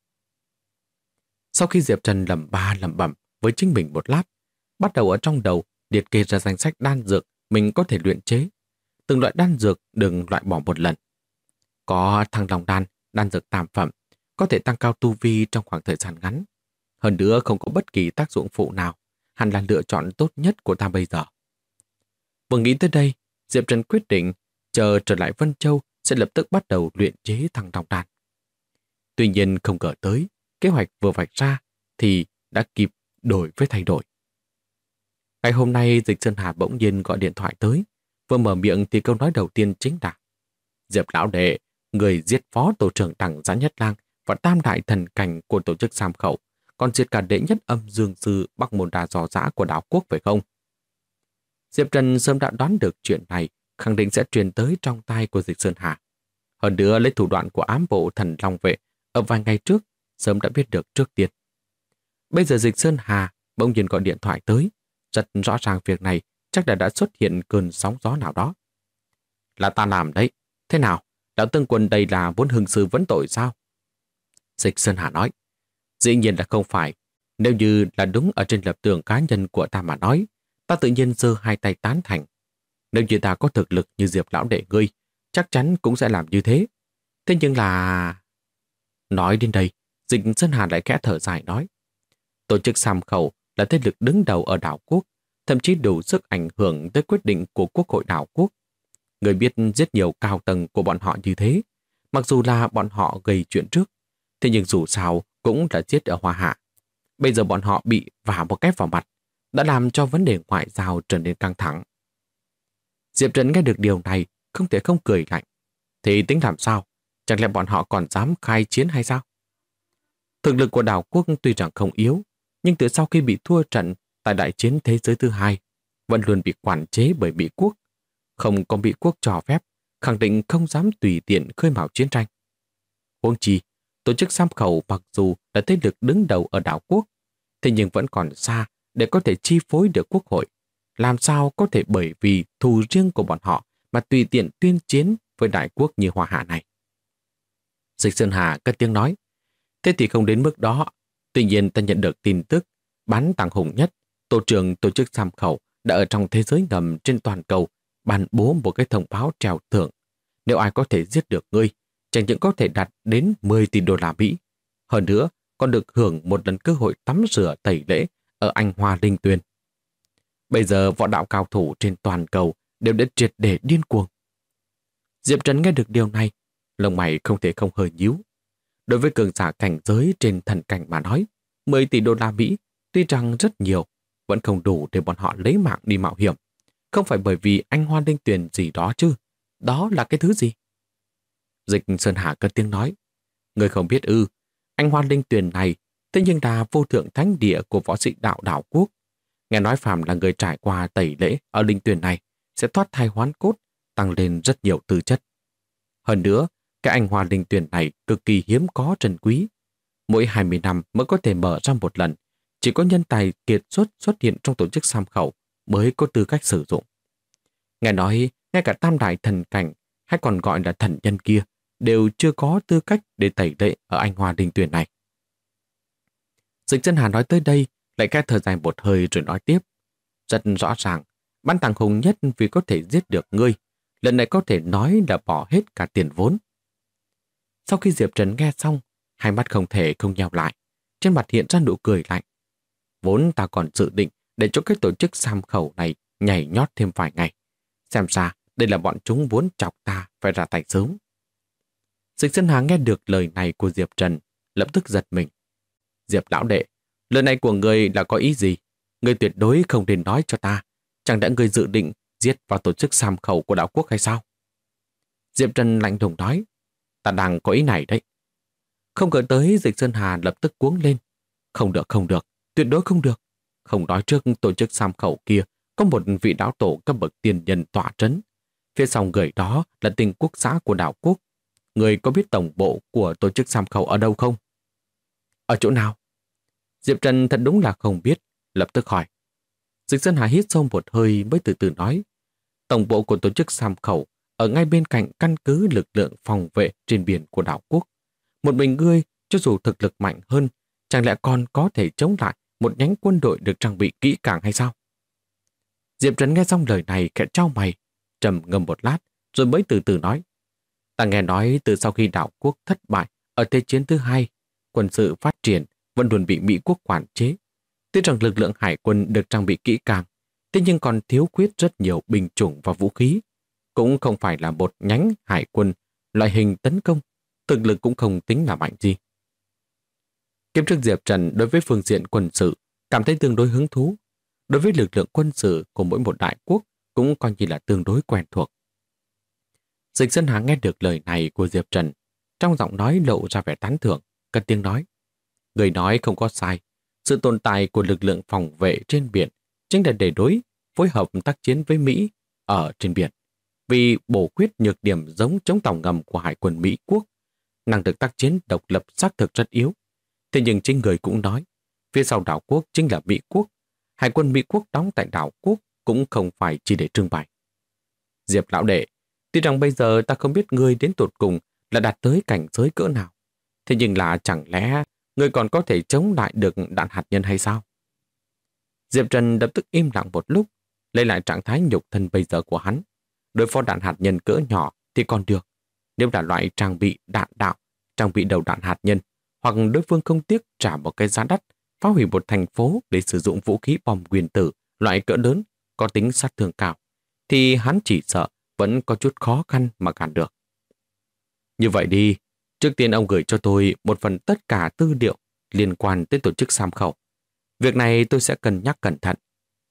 Sau khi Diệp Trần lẩm bẩm với chính mình một lát, bắt đầu ở trong đầu liệt kê ra danh sách đan dược mình có thể luyện chế. Từng loại đan dược đừng loại bỏ một lần. Có Thăng Long đan, đan dược tam phẩm, có thể tăng cao tu vi trong khoảng thời gian ngắn. Hơn nữa không có bất kỳ tác dụng phụ nào, hẳn là lựa chọn tốt nhất của ta bây giờ. Vừa nghĩ tới đây, Diệp Trần quyết định chờ trở lại Vân Châu sẽ lập tức bắt đầu luyện chế Thăng Long đan. Tuy nhiên không ngờ tới, kế hoạch vừa vạch ra thì đã kịp đổi với thay đổi. Ngày hôm nay Dịch Sơn Hà bỗng nhiên gọi điện thoại tới, vừa mở miệng thì câu nói đầu tiên chính là: Diệp lão đệ, người giết phó tổ trưởng Đằng Giá Nhất Lang và tam đại thần cảnh của tổ chức Sam Khẩu, còn diệt cả đệ nhất âm dương sư Bắc Môn Đa dò dã của đảo quốc phải không? Diệp Trần sớm đã đoán được chuyện này, khẳng định sẽ truyền tới trong tai của Dịch Sơn Hà. Hơn nữa lấy thủ đoạn của ám bộ thần Long Vệ ở vài ngày trước, sớm đã biết được trước tiên. Bây giờ Dịch Sơn Hà bỗng nhiên gọi điện thoại tới, rất rõ ràng việc này chắc đã xuất hiện cơn sóng gió nào đó. Là ta làm đấy. Thế nào? Đạo Tương Quân đây là muốn hưng sư vấn tội sao? Dịch Sơn Hà nói. Dĩ nhiên là không phải. Nếu như là đúng ở trên lập trường cá nhân của ta mà nói, ta tự nhiên giơ hai tay tán thành. Nếu như ta có thực lực như Diệp lão đệ ngươi, chắc chắn cũng sẽ làm như thế. Thế nhưng là... Nói đến đây, Dịch Sơn Hà lại khẽ thở dài nói. Tổ chức Sam Khẩu là thế lực đứng đầu ở đảo quốc, thậm chí đủ sức ảnh hưởng tới quyết định của Quốc hội đảo quốc. Người biết rất nhiều cao tầng của bọn họ như thế, mặc dù là bọn họ gây chuyện trước, thế nhưng dù sao cũng là giết ở Hoa Hạ. Bây giờ bọn họ bị vả một cái vào mặt, đã làm cho vấn đề ngoại giao trở nên căng thẳng. Diệp Trần nghe được điều này, không thể không cười lạnh. Thì tính làm sao? Chẳng lẽ bọn họ còn dám khai chiến hay sao? Thực lực của đảo quốc tuy rằng không yếu, nhưng từ sau khi bị thua trận tại đại chiến thế giới thứ hai, vẫn luôn bị quản chế bởi Mỹ quốc. Không có Mỹ quốc cho phép, khẳng định không dám tùy tiện khơi mào chiến tranh. Huống chi, tổ chức Sam Khẩu mặc dù là thế lực đứng đầu ở đảo quốc, thế nhưng vẫn còn xa để có thể chi phối được quốc hội. Làm sao có thể bởi vì thù riêng của bọn họ mà tùy tiện tuyên chiến với đại quốc như Hoa Hạ này? Dịch Sơn Hà cất tiếng nói. Thế thì không đến mức đó. Tuy nhiên ta nhận được tin tức bán tàng hùng nhất, tổ trưởng tổ chức Sam Khẩu đã ở trong thế giới ngầm trên toàn cầu ban bố một cái thông báo treo thưởng. Nếu ai có thể giết được ngươi, chẳng những có thể đạt đến 10 tỷ đô la Mỹ. Hơn nữa, còn được hưởng một lần cơ hội tắm rửa tẩy lễ ở Anh Hoa Linh Tuyền. Bây giờ võ đạo cao thủ trên toàn cầu đều đã triệt để điên cuồng. Diệp Trần nghe được điều này, lông mày không thể không hơi nhíu. Đối với cường giả cảnh giới trên thần cảnh mà nói, 10 tỷ đô la Mỹ tuy rằng rất nhiều, vẫn không đủ để bọn họ lấy mạng đi mạo hiểm. Không phải bởi vì Anh Hoa Linh Tuyền gì đó chứ. Đó là cái thứ gì? Dịch Sơn Hà cất tiếng nói. Người không biết ư, Anh Hoa Linh Tuyền này thế nhưng là vô thượng thánh địa của võ sĩ đạo đảo quốc. Nghe nói phàm là người trải qua tẩy lễ ở Linh Tuyền này sẽ thoát thai hoán cốt, tăng lên rất nhiều tư chất. Hơn nữa, cái Anh Hoa Linh Tuyền này cực kỳ hiếm có trân quý. Mỗi 20 năm mới có thể mở ra một lần. Chỉ có nhân tài kiệt xuất hiện trong tổ chức Sam Khẩu mới có tư cách sử dụng. Nghe nói, ngay cả tam đại thần cảnh hay còn gọi là thần nhân kia đều chưa có tư cách để tẩy lễ ở Anh Hoa Linh Tuyền này. Dịch Sơn Hà nói tới đây, lại khẽ thở dài một hơi rồi nói tiếp. Rất rõ ràng, ban tàng hùng nhất vì có thể giết được ngươi, lần này có thể nói là bỏ hết cả tiền vốn. Sau khi Diệp Trần nghe xong, hai mắt không thể không nheo lại, trên mặt hiện ra nụ cười lạnh. Vốn ta còn dự định để cho cái tổ chức Sam Khẩu này nhảy nhót thêm vài ngày. Xem ra đây là bọn chúng muốn chọc ta phải ra tay sớm. Dịch Sơn Hà nghe được lời này của Diệp Trần, lập tức giật mình. Diệp lão đệ, lời này của người là có ý gì? Người tuyệt đối không nên nói cho ta. Chẳng lẽ người dự định giết vào tổ chức Sam Khẩu của đảo quốc hay sao? Diệp Trần lạnh lùng nói. Ta đang có ý này đấy. Không ngờ tới Dịch Sơn Hà lập tức cuống lên. Không được, không được, tuyệt đối không được. Không nói trước tổ chức Sam Khẩu kia có một vị đạo tổ cấp bậc tiền nhân tọa trấn. Phía sau người đó là Tinh Quốc xã của đảo quốc. Người có biết tổng bộ của tổ chức Sam Khẩu ở đâu không? Ở chỗ nào? Diệp Trần thật đúng là không biết, lập tức hỏi. Dịch Sơn Hà hít sâu một hơi mới từ từ nói. Tổng bộ của tổ chức Sam Khẩu ở ngay bên cạnh căn cứ lực lượng phòng vệ trên biển của đảo quốc. Một mình ngươi, cho dù thực lực mạnh hơn, chẳng lẽ còn có thể chống lại một nhánh quân đội được trang bị kỹ càng hay sao? Diệp Trần nghe xong lời này khẽ chau mày, trầm ngâm một lát, rồi mới từ từ nói. Ta nghe nói từ sau khi đảo quốc thất bại ở Thế chiến thứ hai, quân sự phát triển vẫn luôn bị Mỹ quốc quản chế. Tuy rằng lực lượng hải quân được trang bị kỹ càng, thế nhưng còn thiếu khuyết rất nhiều binh chủng và vũ khí. Cũng không phải là một nhánh hải quân loại hình tấn công, thực lực cũng không tính là mạnh gì. Kiếp trước Diệp Trần đối với phương diện quân sự cảm thấy tương đối hứng thú. Đối với lực lượng quân sự của mỗi một đại quốc cũng coi như là tương đối quen thuộc. Dịch Sơn Hà nghe được lời này của Diệp Trần, trong giọng nói lộ ra vẻ tán thưởng, cất tiếng nói. Người nói không có sai, sự tồn tại của lực lượng phòng vệ trên biển chính là để phối hợp tác chiến với Mỹ ở trên biển. Vì bổ khuyết nhược điểm giống chống tàu ngầm của hải quân Mỹ quốc, năng lực tác chiến độc lập xác thực rất yếu. Thế nhưng chính người cũng nói, phía sau đảo quốc chính là Mỹ quốc. Hải quân Mỹ quốc đóng tại đảo quốc cũng không phải chỉ để trưng bày. Diệp lão đệ, tuy rằng bây giờ ta không biết ngươi đến tột cùng là đạt tới cảnh giới cỡ nào. Thế nhưng là chẳng lẽ ngươi còn có thể chống lại được đạn hạt nhân hay sao? Diệp Trần lập tức im lặng một lúc, lấy lại trạng thái nhục thân bây giờ của hắn. Đối phó đạn hạt nhân cỡ nhỏ thì còn được. Nếu là loại trang bị đạn đạo, trang bị đầu đạn hạt nhân, hoặc đối phương không tiếc trả một cái giá đắt, phá hủy một thành phố để sử dụng vũ khí bom nguyên tử loại cỡ lớn, có tính sát thương cao, thì hắn chỉ sợ vẫn có chút khó khăn mà cản được. Như vậy đi, trước tiên ông gửi cho tôi một phần tất cả tư liệu liên quan tới tổ chức Sam Khẩu. Việc này tôi sẽ cân nhắc cẩn thận.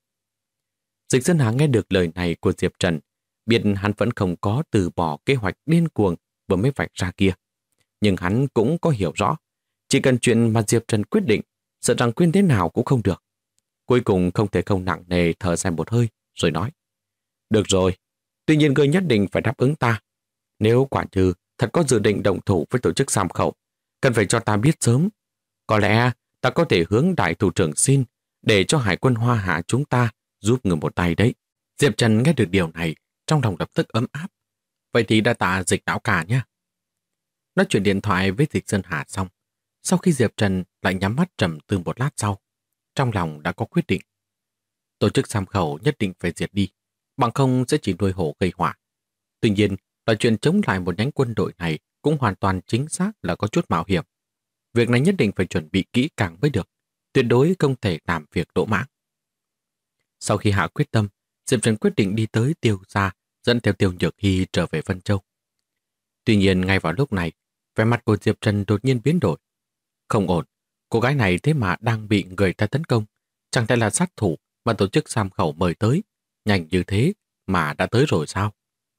Dịch Sơn Hà nghe được lời này của Diệp Trần, biết hắn vẫn không có từ bỏ kế hoạch điên cuồng vừa mới vạch ra kia. Nhưng hắn cũng có hiểu rõ, chỉ cần chuyện mà Diệp Trần quyết định, sợ rằng khuyên thế nào cũng không được. Cuối cùng không thể không nặng nề thở dài một hơi, rồi nói. Được rồi, tuy nhiên ngươi nhất định phải đáp ứng ta. Nếu quả như thật có dự định động thủ với tổ chức Sam Khẩu, cần phải cho ta biết sớm. Có lẽ ta có thể hướng đại thủ trưởng xin để cho hải quân Hoa Hạ chúng ta giúp người một tay đấy. Diệp Trần nghe được điều này, trong lòng lập tức ấm áp. Vậy thì đa tạ Dịch lão cả nhé. Nói chuyện điện thoại với Dịch Sơn Hà xong, sau khi Diệp Trần lại nhắm mắt trầm tư một lát sau, trong lòng đã có quyết định. Tổ chức Sam Khẩu nhất định phải diệt đi, bằng không sẽ chỉ nuôi hổ gây họa. Tuy nhiên, là chuyện chống lại một nhánh quân đội này cũng hoàn toàn chính xác là có chút mạo hiểm. Việc này nhất định phải chuẩn bị kỹ càng mới được, tuyệt đối không thể làm việc lỗ mãng. Sau khi hạ quyết tâm, Diệp Trần quyết định đi tới Tiêu gia, dẫn theo Tiêu Nhược Hy trở về Vân Châu. Tuy nhiên ngay vào lúc này, vẻ mặt của Diệp Trần đột nhiên biến đổi. Không ổn, cô gái này thế mà đang bị người ta tấn công. Chẳng thể là sát thủ mà tổ chức Sam Khẩu mời tới. Nhanh như thế mà đã tới rồi sao?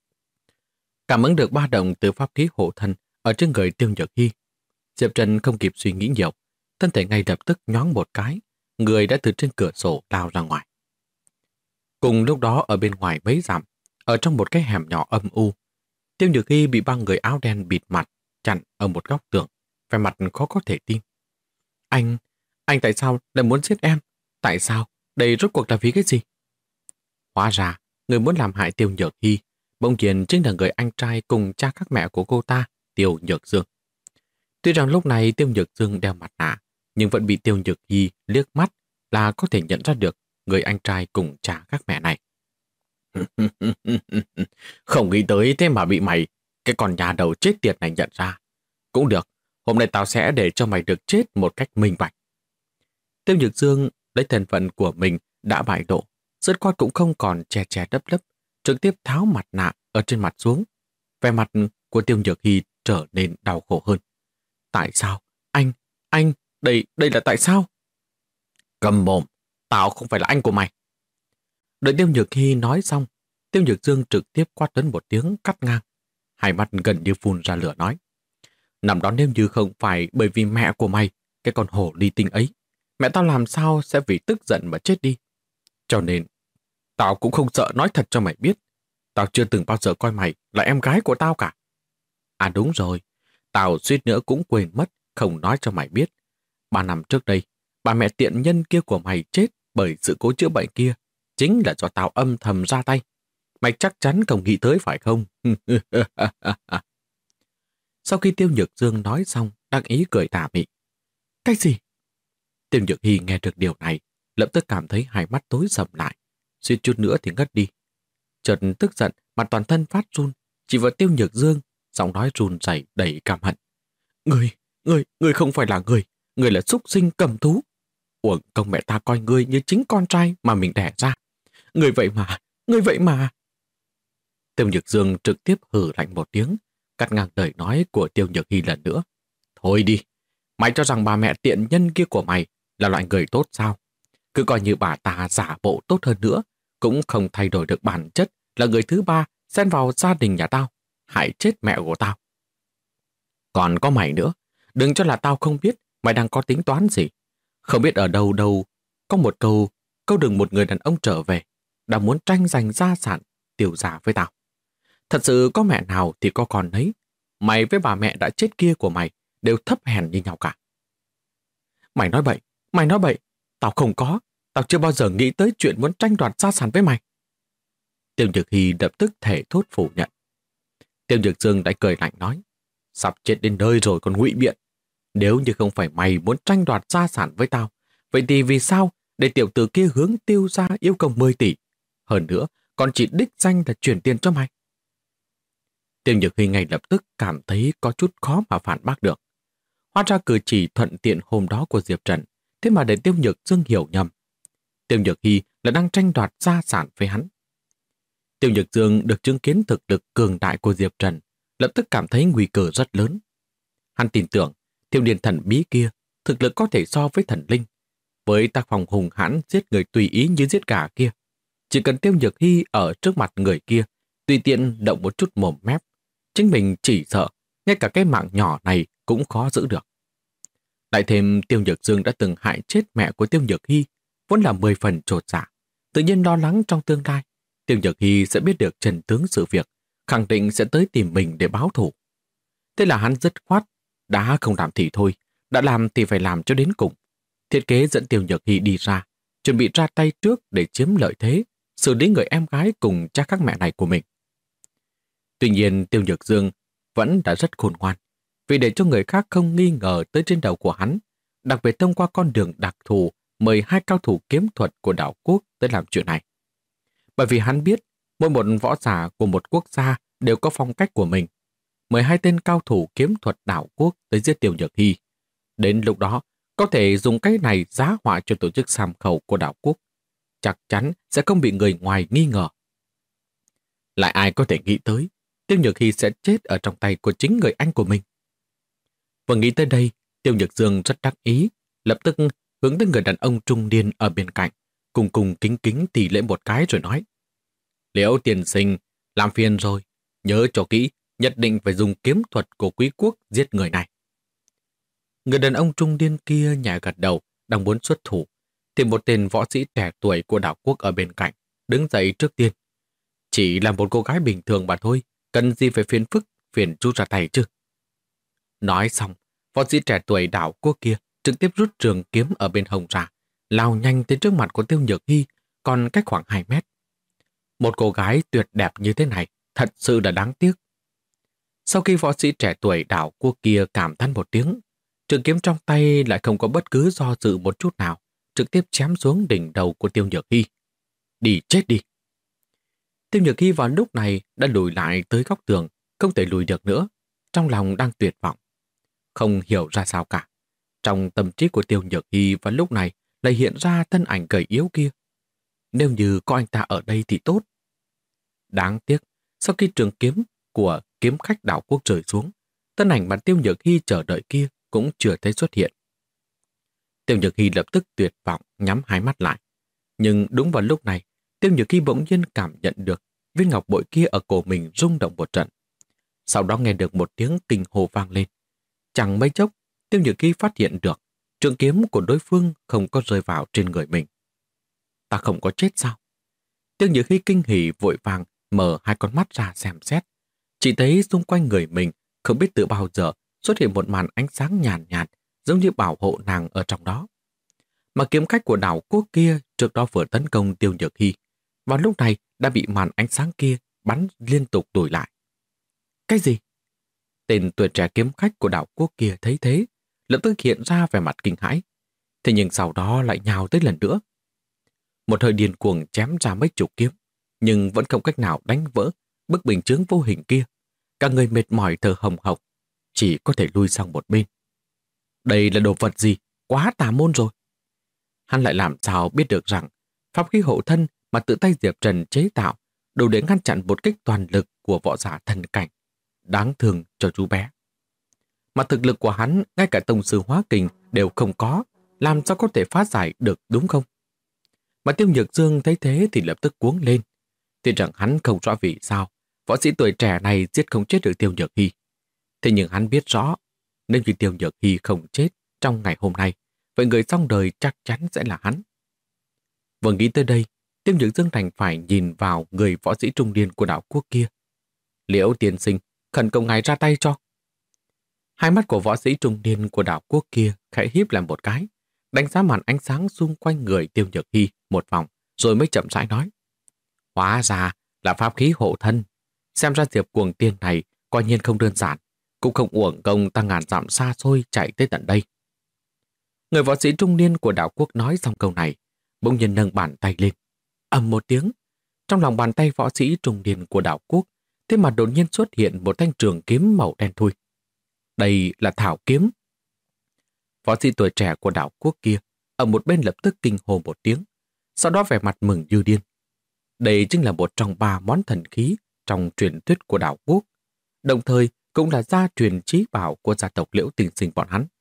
Cảm ứng được ba động từ pháp khí hộ thân ở trên người Tiêu Nhược Hy. Diệp Trần không kịp suy nghĩ nhiều, thân thể ngay lập tức nhoáng một cái, người đã từ trên cửa sổ lao ra ngoài. Cùng lúc đó ở bên ngoài mấy dặm, ở trong một cái hẻm nhỏ âm u, Tiêu Nhược Hy bị ba người áo đen bịt mặt chặn ở một góc tường, vẻ mặt khó có thể tin. Anh tại sao lại muốn giết em? Tại sao? Đây rốt cuộc là vì cái gì? Hóa ra, người muốn làm hại Tiêu Nhược Hy bỗng nhiên chính là người anh trai cùng cha khác mẹ của cô ta, Tiêu Nhược Dương. Tuy rằng lúc này Tiêu Nhược Dương đeo mặt nạ, nhưng vẫn bị Tiêu Nhược Hy liếc mắt là có thể nhận ra được người anh trai cùng cha khác mẹ này. Không nghĩ tới thế mà bị mày, cái con nhà đầu chết tiệt này nhận ra. Cũng được, hôm nay tao sẽ để cho mày được chết một cách minh bạch. Tiêu Nhược Dương lấy thân phận của mình đã bại lộ, dứt khoát cũng không còn che che lấp lấp, trực tiếp tháo mặt nạ ở trên mặt xuống. Vẻ mặt của Tiêu Nhược Hy trở nên đau khổ hơn. Tại sao? Anh, đây là tại sao? Cầm mồm, tao không phải là anh của mày. Đợi Tiêu Nhược Hy nói xong, Tiêu Nhược Dương trực tiếp quát lớn một tiếng cắt ngang. Hai mắt gần như phun ra lửa nói. Năm đó nếu như không phải bởi vì mẹ của mày, cái con hổ ly tinh ấy, mẹ tao làm sao sẽ vì tức giận mà chết đi. Cho nên, tao cũng không sợ nói thật cho mày biết. Tao chưa từng bao giờ coi mày là em gái của tao cả. À đúng rồi, tao suýt nữa cũng quên mất, không nói cho mày biết. 3 năm trước đây, bà mẹ tiện nhân kia của mày chết bởi sự cố chữa bệnh kia. Chính là do tao âm thầm ra tay. Mày chắc chắn không nghĩ tới phải không? Sau khi Tiêu Nhược Dương nói xong, đắc ý cười tà mị. Cái gì? Tiêu Nhược Hy nghe được điều này, lập tức cảm thấy hai mắt tối sầm lại, suýt chút nữa thì ngất đi. Chợt tức giận, mặt toàn thân phát run, chỉ vào Tiêu Nhược Dương, giọng nói run rẩy đầy căm hận. Ngươi không phải là người là súc sinh cầm thú. Uổng công mẹ ta coi ngươi như chính con trai mà mình đẻ ra. Ngươi vậy mà. Tiêu Nhược Dương trực tiếp hừ lạnh một tiếng, cắt ngang lời nói của Tiêu Nhược Hy lần nữa. Thôi đi, mày cho rằng bà mẹ tiện nhân kia của mày là loại người tốt sao? Cứ coi như bà ta giả bộ tốt hơn nữa, cũng không thay đổi được bản chất là người thứ ba xen vào gia đình nhà tao, hại chết mẹ của tao. Còn có mày nữa, đừng cho là tao không biết mày đang có tính toán gì. Không biết ở đâu có một câu đừng một người đàn ông trở về, đã muốn tranh giành gia sản, tiêu gia với tao. Thật sự có mẹ nào thì có con nấy. Mày với bà mẹ đã chết kia của mày đều thấp hèn như nhau cả. Mày nói bậy, tao chưa bao giờ nghĩ tới chuyện muốn tranh đoạt gia sản với mày. Tiêu Nhược Hy lập tức thể thốt phủ nhận. Tiêu Nhược Dương đã cười lạnh nói, sắp chết đến nơi rồi còn ngụy biện. Nếu như không phải mày muốn tranh đoạt gia sản với tao, vậy thì vì sao để tiểu tử kia hướng Tiêu gia yêu cầu 10 tỷ? Hơn nữa, còn chỉ đích danh là chuyển tiền cho mày. Tiêu Nhược Hy ngay lập tức cảm thấy có chút khó mà phản bác được. Hóa ra cử chỉ thuận tiện hôm đó của Diệp Trần, thế mà để Tiêu Nhược Dương hiểu nhầm. Tiêu Nhược Hy là đang tranh đoạt gia sản với hắn. Tiêu Nhược Dương được chứng kiến thực lực cường đại của Diệp Trần, lập tức cảm thấy nguy cơ rất lớn. Hắn tin tưởng thiếu niên thần bí kia thực lực có thể so với thần linh. Với tác phong hùng hãn giết người tùy ý như giết gà kia, chỉ cần Tiêu Nhược Hy ở trước mặt người kia, tùy tiện động một chút mồm mép, chính mình chỉ sợ ngay cả cái mạng nhỏ này cũng khó giữ được. Lại thêm Tiêu Nhược Dương đã từng hại chết mẹ của Tiêu Nhược Hy, vốn là 10 phần chột dạ, tự nhiên lo lắng trong tương lai Tiêu Nhược Hy sẽ biết được chân tướng sự việc, khẳng định sẽ tới tìm mình để báo thù. Thế là hắn dứt khoát, đã không làm thì thôi, đã làm thì phải làm cho đến cùng. Thiết kế dẫn Tiêu Nhược Hy đi ra, chuẩn bị ra tay trước để chiếm lợi thế, xử lý người em gái cùng cha khác mẹ này của mình. Tuy nhiên Tiêu Nhược Dương vẫn đã rất khôn ngoan, vì để cho người khác không nghi ngờ tới trên đầu của hắn, đặc biệt thông qua con đường đặc thù mời 2 cao thủ kiếm thuật của đảo quốc tới làm chuyện này. Bởi vì hắn biết mỗi một võ giả của một quốc gia đều có phong cách của mình. Mời 2 tên cao thủ kiếm thuật đảo quốc tới giết Tiêu Nhược Hy. Đến lúc đó, có thể dùng cái này giá họa cho tổ chức sàm khẩu của đảo quốc. Chắc chắn sẽ không bị người ngoài nghi ngờ. Lại ai có thể nghĩ tới Tiêu Nhược Hy sẽ chết ở trong tay của chính người anh của mình. Vừa nghĩ tới đây, Tiêu Nhược Dương rất đắc ý, lập tức hướng tới người đàn ông trung niên ở bên cạnh, cùng kính kính tỉ lễ một cái rồi nói: Liễu tiên sinh, làm phiền rồi, nhớ cho kỹ, nhất định phải dùng kiếm thuật của quý quốc giết người này. Người đàn ông trung niên kia nhẹ gật đầu, đang muốn xuất thủ, thì một tên võ sĩ trẻ tuổi của đảo quốc ở bên cạnh đứng dậy trước tiên. Chỉ là một cô gái bình thường mà thôi, cần gì phải phiền phức, phiền chú ra tay chứ. Nói xong, võ sĩ trẻ tuổi đảo quốc kia trực tiếp rút trường kiếm ở bên hông ra, lao nhanh tới trước mặt của Tiêu Nhược Hy, còn cách khoảng 2 mét. Một cô gái tuyệt đẹp như thế này, thật sự là đáng tiếc. Sau khi võ sĩ trẻ tuổi đảo quốc kia cảm thán một tiếng, trường kiếm trong tay lại không có bất cứ do dự một chút nào, trực tiếp chém xuống đỉnh đầu của Tiêu Nhược Hy. Đi chết đi! Tiêu Nhược Hy vào lúc này đã lùi lại tới góc tường, không thể lùi được nữa, trong lòng đang tuyệt vọng. Không hiểu ra sao cả. Trong tâm trí của Tiêu Nhược Hy vào lúc này lại hiện ra thân ảnh gầy yếu kia. Nếu như có anh ta ở đây thì tốt. Đáng tiếc, sau khi trường kiếm của kiếm khách đảo quốc rơi xuống, thân ảnh mà Tiêu Nhược Hy chờ đợi kia cũng chưa thấy xuất hiện. Tiêu Nhược Hy lập tức tuyệt vọng nhắm hai mắt lại. Nhưng đúng vào lúc này, Tiêu Nhược Hy bỗng nhiên cảm nhận được viên ngọc bội kia ở cổ mình rung động một trận. Sau đó nghe được một tiếng kinh hô vang lên. Chẳng mấy chốc, Tiêu Nhược Hy phát hiện được trường kiếm của đối phương không có rơi vào trên người mình. Ta không có chết sao? Tiêu Nhược Hy kinh hỉ vội vàng mở hai con mắt ra xem xét. Chỉ thấy xung quanh người mình không biết từ bao giờ xuất hiện một màn ánh sáng nhàn nhạt, giống như bảo hộ nàng ở trong đó. Mà kiếm khách của đảo quốc kia trước đó vừa tấn công Tiêu Nhược Hy, vào lúc này đã bị màn ánh sáng kia bắn liên tục lùi lại. Cái gì? Tên tuổi trẻ kiếm khách của đảo quốc kia thấy thế, lập tức hiện ra vẻ mặt kinh hãi. Thế nhưng sau đó lại nhào tới lần nữa. Một hơi điên cuồng chém ra mấy chục kiếm, nhưng vẫn không cách nào đánh vỡ bức bình chướng vô hình kia. Cả người mệt mỏi thở hồng hộc, chỉ có thể lui sang một bên. Đây là đồ vật gì? Quá tà môn rồi. Hắn lại làm sao biết được rằng pháp khí hộ thân mà tự tay Diệp Trần chế tạo đủ để ngăn chặn một kích toàn lực của võ giả thần cảnh. Đáng thương cho chú bé. Mà thực lực của hắn, ngay cả tông sư hóa kình đều không có, làm sao có thể phá giải được đúng không? Mà Tiêu Nhược Dương thấy thế thì lập tức cuống lên. Tuy rằng hắn không rõ vì sao võ sĩ tuổi trẻ này giết không chết được Tiêu Nhược Hy. Thế nhưng hắn biết rõ, nếu như Tiêu Nhược Hy không chết trong ngày hôm nay, vậy người xong đời chắc chắn sẽ là hắn. Vừa nghĩ tới đây, Tiêu Nhược Dương thành phải nhìn vào người võ sĩ trung niên của đảo quốc kia. Liễu tiên sinh, khẩn cầu ngài ra tay cho. Hai mắt của võ sĩ trung niên của đảo quốc kia khẽ híp lại một cái, đánh giá màn ánh sáng xung quanh người Tiêu Nhược Hy một vòng, rồi mới chậm rãi nói. Hóa ra là pháp khí hộ thân. Xem ra Diệp Cuồng Tiên này coi nhiên không đơn giản, cũng không uổng công ta ngàn dặm xa xôi chạy tới tận đây. Người võ sĩ trung niên của đảo quốc nói xong câu này, bỗng nhiên nâng bàn tay lên. Ầm một tiếng, trong lòng bàn tay võ sĩ trung niên của đảo quốc, thế mà đột nhiên xuất hiện một thanh trường kiếm màu đen thui. Đây là thảo kiếm. Võ sĩ tuổi trẻ của đảo quốc kia ở một bên lập tức kinh hô một tiếng, sau đó vẻ mặt mừng như điên. Đây chính là một trong 3 món thần khí trong truyền thuyết của đảo quốc, đồng thời cũng là gia truyền chí bảo của gia tộc Liễu Tình Sinh bọn hắn.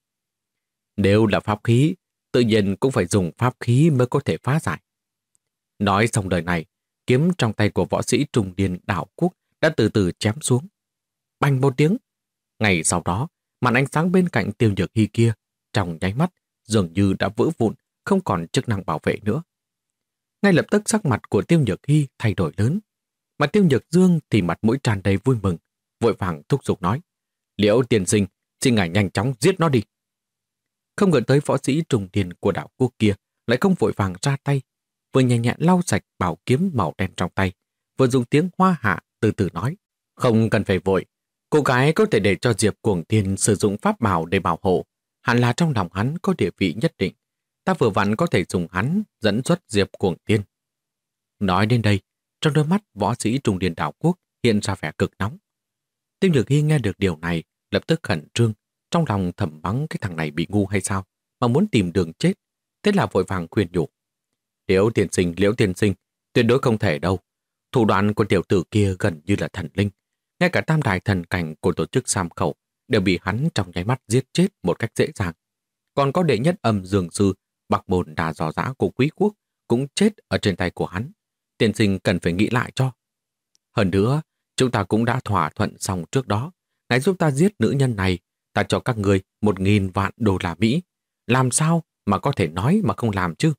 Nếu là pháp khí, tự nhiên cũng phải dùng pháp khí mới có thể phá giải. Nói xong lời này, kiếm trong tay của võ sĩ trung niên đảo quốc đã từ từ chém xuống. Bành một tiếng. Ngay sau đó, màn ánh sáng bên cạnh Tiêu Nhược Hy kia trong nháy mắt dường như đã vỡ vụn, không còn chức năng bảo vệ nữa. Ngay lập tức sắc mặt của Tiêu Nhược Hy thay đổi lớn, mà Tiêu Nhược Dương thì mặt mũi tràn đầy vui mừng, vội vàng thúc giục nói: Liễu tiên sinh, xin ngài nhanh chóng giết nó đi. Không ngờ tới võ sĩ trung niên của đảo quốc kia lại không vội vàng ra tay, vừa nhẹ nhẹ lau sạch bảo kiếm màu đen trong tay, vừa dùng tiếng hoa hạ từ từ nói: Không cần phải vội, cô gái có thể để cho Diệp Cuồng Tiên sử dụng pháp bảo để bảo hộ, hẳn là trong lòng hắn có địa vị nhất định. Ta vừa vặn có thể dùng hắn dẫn xuất Diệp Cuồng Tiên. Nói đến đây, trong đôi mắt võ sĩ trung niên đảo quốc hiện ra vẻ cực nóng. Tiêu Nhược Hy nghe được điều này, lập tức khẩn trương, trong lòng thầm mắng cái thằng này bị ngu hay sao, mà muốn tìm đường chết. Thế là vội vàng khuyên nhủ: Liễu tiên sinh, tuyệt đối không thể đâu. Thủ đoạn của tiểu tử kia gần như là thần linh. Ngay cả tam đại thần cảnh của tổ chức Sam Khẩu đều bị hắn trong nháy mắt giết chết một cách dễ dàng. Còn có đệ nhất âm dương sư Bạc Môn Đà Giò Giã của Quý Quốc cũng chết ở trên tay của hắn. Tiên sinh cần phải nghĩ lại cho. Hơn nữa, chúng ta cũng đã thỏa thuận xong trước đó. Ngài giúp ta giết nữ nhân này, ta cho các người 1.000 vạn đô la Mỹ. Làm sao mà có thể nói mà không làm chứ?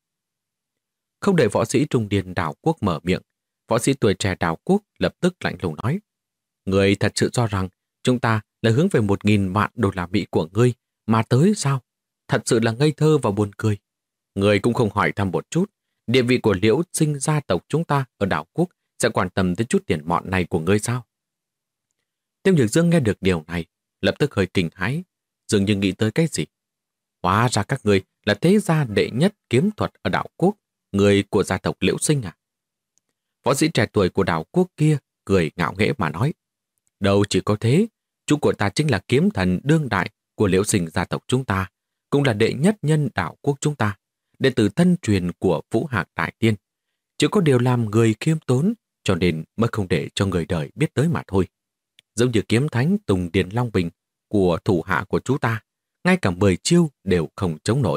Không để võ sĩ trung niên đảo quốc mở miệng, võ sĩ tuổi trẻ đảo quốc lập tức lạnh lùng nói: Người thật sự cho rằng chúng ta là hướng về 1.000 vạn đô la Mỹ của ngươi mà tới sao? Thật sự là ngây thơ và buồn cười. Người cũng không hỏi thăm một chút, địa vị của Liễu Sinh gia tộc chúng ta ở đảo quốc sẽ quan tâm tới chút tiền mọn này của ngươi sao? Tiêu Nhược Dương nghe được điều này, lập tức hơi kinh hãi, dường như nghĩ tới cái gì. Hóa ra các ngươi là thế gia đệ nhất kiếm thuật ở đảo quốc, người của gia tộc Liễu Sinh à? Võ sĩ trẻ tuổi của đảo quốc kia cười ngạo nghễ mà nói: Đâu chỉ có thế, chú của ta chính là kiếm thần đương đại của Liễu Sinh gia tộc chúng ta, cũng là đệ nhất nhân đảo quốc chúng ta, đệ tử thân truyền của Vũ Hạc Đại Tiên. Chỉ có điều làm người khiêm tốn, cho nên mới không để cho người đời biết tới mà thôi. Giống như kiếm thánh Tùng Điền Long Bình của thủ hạ của chú ta, ngay cả 10 chiêu đều không chống nổi.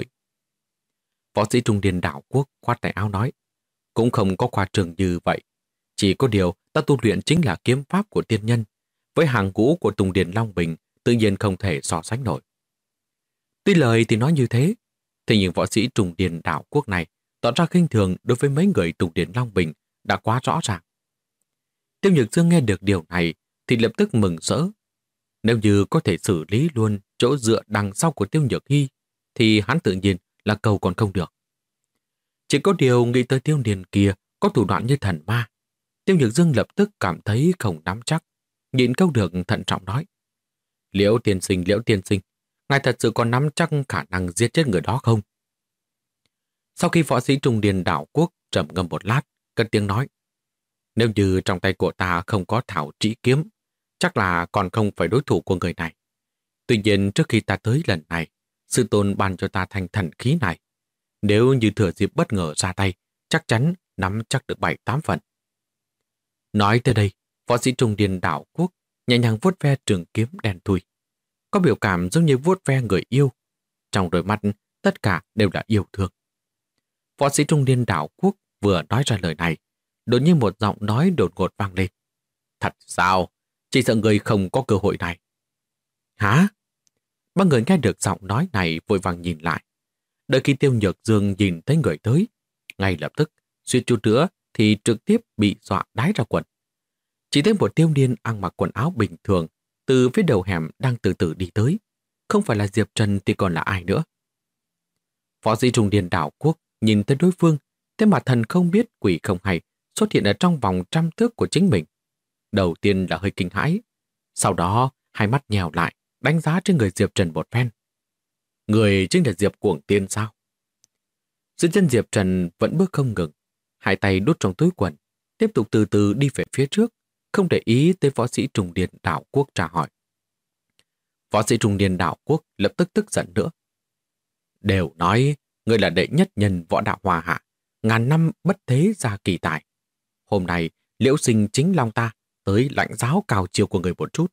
Võ sĩ trung niên đảo quốc khoát tay áo nói: Cũng không có khoa trương như vậy. Chỉ có điều ta tu luyện chính là kiếm pháp của tiên nhân. Với hàng ngũ của Tùng Điền Long Bình tự nhiên không thể so sánh nổi. Tuy lời thì nói như thế, thế nhưng võ sĩ Trùng Điền đảo quốc này tỏ ra khinh thường đối với mấy người Trùng Điền Long Bình đã quá rõ ràng. Tiêu Nhược Dương nghe được điều này thì lập tức mừng rỡ. Nếu như có thể xử lý luôn chỗ dựa đằng sau của Tiêu Nhược Hy thì hắn tự nhiên là cầu còn không được. Chỉ có điều nghĩ tới Tiêu Điền kia có thủ đoạn như thần ma. Tiêu Nhược Dương lập tức cảm thấy không nắm chắc, nhịn câu được thận trọng nói. Liễu tiên sinh, ngài thật sự có nắm chắc khả năng giết chết người đó không? Sau khi võ sĩ Trung Điền đảo quốc trầm ngâm một lát, cất tiếng nói. Nếu như trong tay của ta không có thảo trĩ kiếm, chắc là còn không phải đối thủ của người này. Tuy nhiên trước khi ta tới lần này, sư tôn ban cho ta thanh thần khí này. Nếu như thừa dịp bất ngờ ra tay, chắc chắn nắm chắc được 7-8 phần. Nói tới đây, võ sĩ Trung Điền đảo quốc nhẹ nhàng vuốt ve trường kiếm đen thui. Có biểu cảm giống như vuốt ve người yêu. Trong đôi mắt, tất cả đều là yêu thương. Võ sĩ Trung Điền đảo quốc vừa nói ra lời này, đột nhiên một giọng nói đột ngột vang lên. Thật sao? Chỉ sợ người không có cơ hội này. Hả? Ba người nghe được giọng nói này vội vàng nhìn lại. Đợi khi Tiêu Nhược Dương nhìn thấy người tới, ngay lập tức, suýt chút nữa thì trực tiếp bị dọa đái ra quần. Chỉ thấy một tiêu niên ăn mặc quần áo bình thường từ phía đầu hẻm đang từ từ đi tới. Không phải là Diệp Trần thì còn là ai nữa. Võ sĩ Trung Điền đảo quốc nhìn thấy đối phương, thế mà thần không biết quỷ không hay xuất hiện ở trong vòng 100 thước của chính mình. Đầu tiên là hơi kinh hãi, sau đó hai mắt nhèo lại, đánh giá trên người Diệp Trần một phen. Người chính là Diệp Cuồng Tiên sao? Dưới chân Diệp Trần vẫn bước không ngừng, hai tay đút trong túi quần, tiếp tục từ từ đi về phía trước, không để ý tới võ sĩ Trung Điền đảo quốc trả hỏi. Võ sĩ Trung Điền đảo quốc lập tức tức giận nữa. Đều nói người là đệ nhất nhân võ đạo hòa hạ, ngàn năm bất thế gia kỳ tài. Hôm nay Liễu Sinh chính long ta tới lãnh giáo cao chiều của người một chút.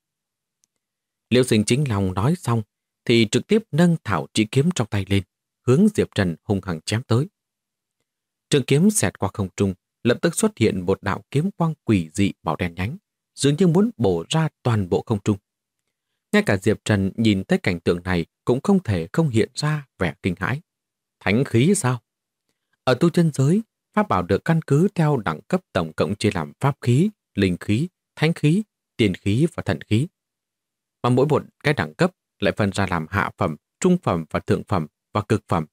Liễu Sinh chính long nói xong thì trực tiếp nâng thảo chỉ kiếm trong tay lên, hướng Diệp Trần hung hăng chém tới. Trường kiếm xẹt qua không trung, lập tức xuất hiện một đạo kiếm quang quỷ dị màu đen nhánh, dường như muốn bổ ra toàn bộ không trung. Ngay cả Diệp Trần nhìn thấy cảnh tượng này cũng không thể không hiện ra vẻ kinh hãi. Thánh khí sao? Ở tu chân giới, pháp bảo được căn cứ theo đẳng cấp tổng cộng chia làm pháp khí, linh khí, thánh khí, tiền khí và thần khí. Mà mỗi một cái đẳng cấp lại phân ra làm hạ phẩm, trung phẩm và thượng phẩm và cực phẩm.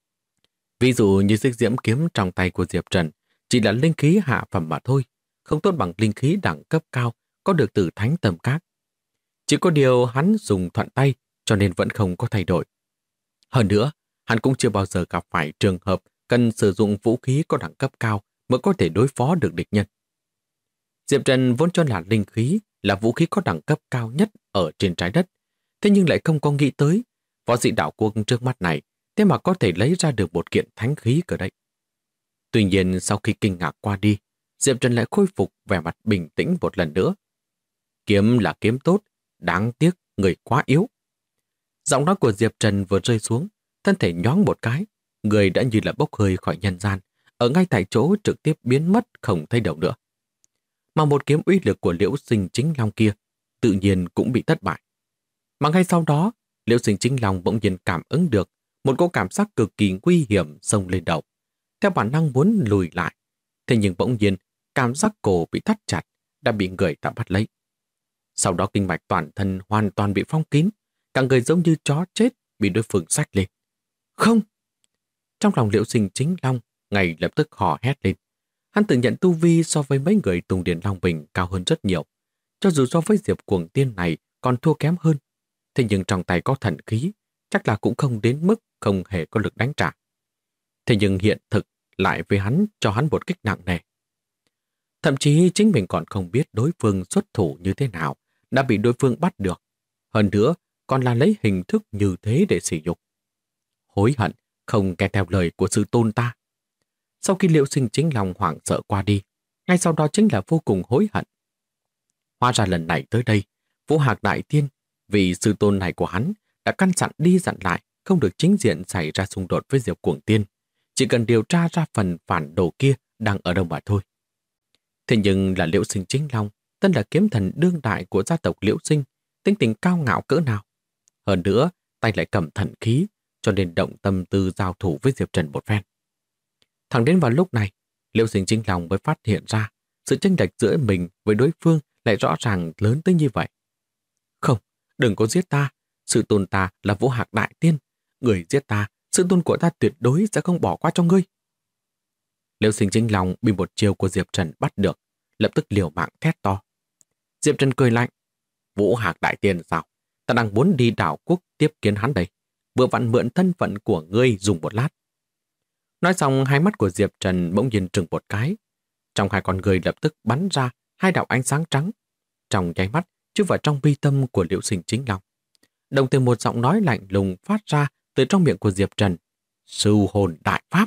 Ví dụ như xích diễm kiếm trong tay của Diệp Trần chỉ là linh khí hạ phẩm mà thôi, không tốt bằng linh khí đẳng cấp cao có được từ thánh tầm các. Chỉ có điều hắn dùng thuận tay cho nên vẫn không có thay đổi. Hơn nữa, hắn cũng chưa bao giờ gặp phải trường hợp cần sử dụng vũ khí có đẳng cấp cao mới có thể đối phó được địch nhân. Diệp Trần vốn cho là linh khí là vũ khí có đẳng cấp cao nhất ở trên trái đất, thế nhưng lại không có nghĩ tới võ sĩ đạo quốc trước mắt này thế mà có thể lấy ra được một kiện thánh khí cơ đấy. Tuy nhiên sau khi kinh ngạc qua đi, Diệp Trần lại khôi phục vẻ mặt bình tĩnh một lần nữa. Kiếm là kiếm tốt, đáng tiếc người quá yếu. Giọng nói của Diệp Trần vừa rơi xuống, thân thể nhoáng một cái, người đã như là bốc hơi khỏi nhân gian, ở ngay tại chỗ trực tiếp biến mất không thấy đâu nữa. Mà một kiếm uy lực của Liễu Sinh Chính Long kia tự nhiên cũng bị thất bại. Mà ngay sau đó, Liễu Sinh Chính Long bỗng nhiên cảm ứng được một cỗ cảm giác cực kỳ nguy hiểm xông lên đầu. Theo bản năng muốn lùi lại, thế nhưng bỗng nhiên cảm giác cổ bị thắt chặt, đã bị người ta bắt lấy. Sau đó kinh mạch toàn thân hoàn toàn bị phong kín, cả người giống như chó chết bị đối phương xách lên. Không! Trong lòng Liễu Sinh Chính Long ngay lập tức hò hét lên. Hắn tự nhận tu vi so với mấy người Tùng Điền Long Bình cao hơn rất nhiều. Cho dù so với Diệp Cuồng Tiên này còn thua kém hơn, thế nhưng trong tay có thần khí, chắc là cũng không đến mức không hề có lực đánh trả. Thế nhưng hiện thực lại với hắn cho hắn một kích nặng nề. Thậm chí chính mình còn không biết đối phương xuất thủ như thế nào, đã bị đối phương bắt được. Hơn nữa, còn là lấy hình thức như thế để sử dụng. Hối hận, không nghe theo lời của sư tôn ta. Sau khi Liễu Sinh Chính Long hoảng sợ qua đi, ngay sau đó chính là vô cùng hối hận. Hóa ra lần này tới đây, Vũ Hạc Đại Tiên, vì sư tôn này của hắn, đã căn dặn đi dặn lại không được chính diện xảy ra xung đột với Diệp Cuồng Tiên. Chỉ cần điều tra ra phần phản đồ kia đang ở đâu mà thôi. Thế nhưng là Liễu Sinh Chính Long, tân là kiếm thần đương đại của gia tộc Liễu Sinh, tính tình cao ngạo cỡ nào. Hơn nữa, tay lại cầm thần khí, cho nên động tâm tư giao thủ với Diệp Trần một phen. Thẳng đến vào lúc này, Liễu Sinh Chính Long mới phát hiện ra sự chênh lệch giữa mình với đối phương lại rõ ràng lớn tới như vậy. Không, đừng có giết ta, sự tôn ta là Vũ Hạc Đại Tiên, người giết ta, sự tôn của ta tuyệt đối sẽ không bỏ qua cho ngươi. Liễu Sinh Chính Long bị một chiêu của Diệp Trần bắt được, lập tức liều mạng thét to. Diệp Trần cười lạnh, Vũ Hạc Đại Tiên sao? Ta đang muốn đi đảo quốc tiếp kiến hắn đây, vừa vặn mượn thân phận của ngươi dùng một lát. Nói xong, hai mắt của Diệp Trần bỗng nhiên trừng một cái. Trong hai con người lập tức bắn ra hai đạo ánh sáng trắng. Trong nháy mắt, chui vào trong mi tâm của Liễu Sinh Chính Long. Đồng thời một giọng nói lạnh lùng phát ra từ trong miệng của Diệp Trần. Sưu hồn đại pháp.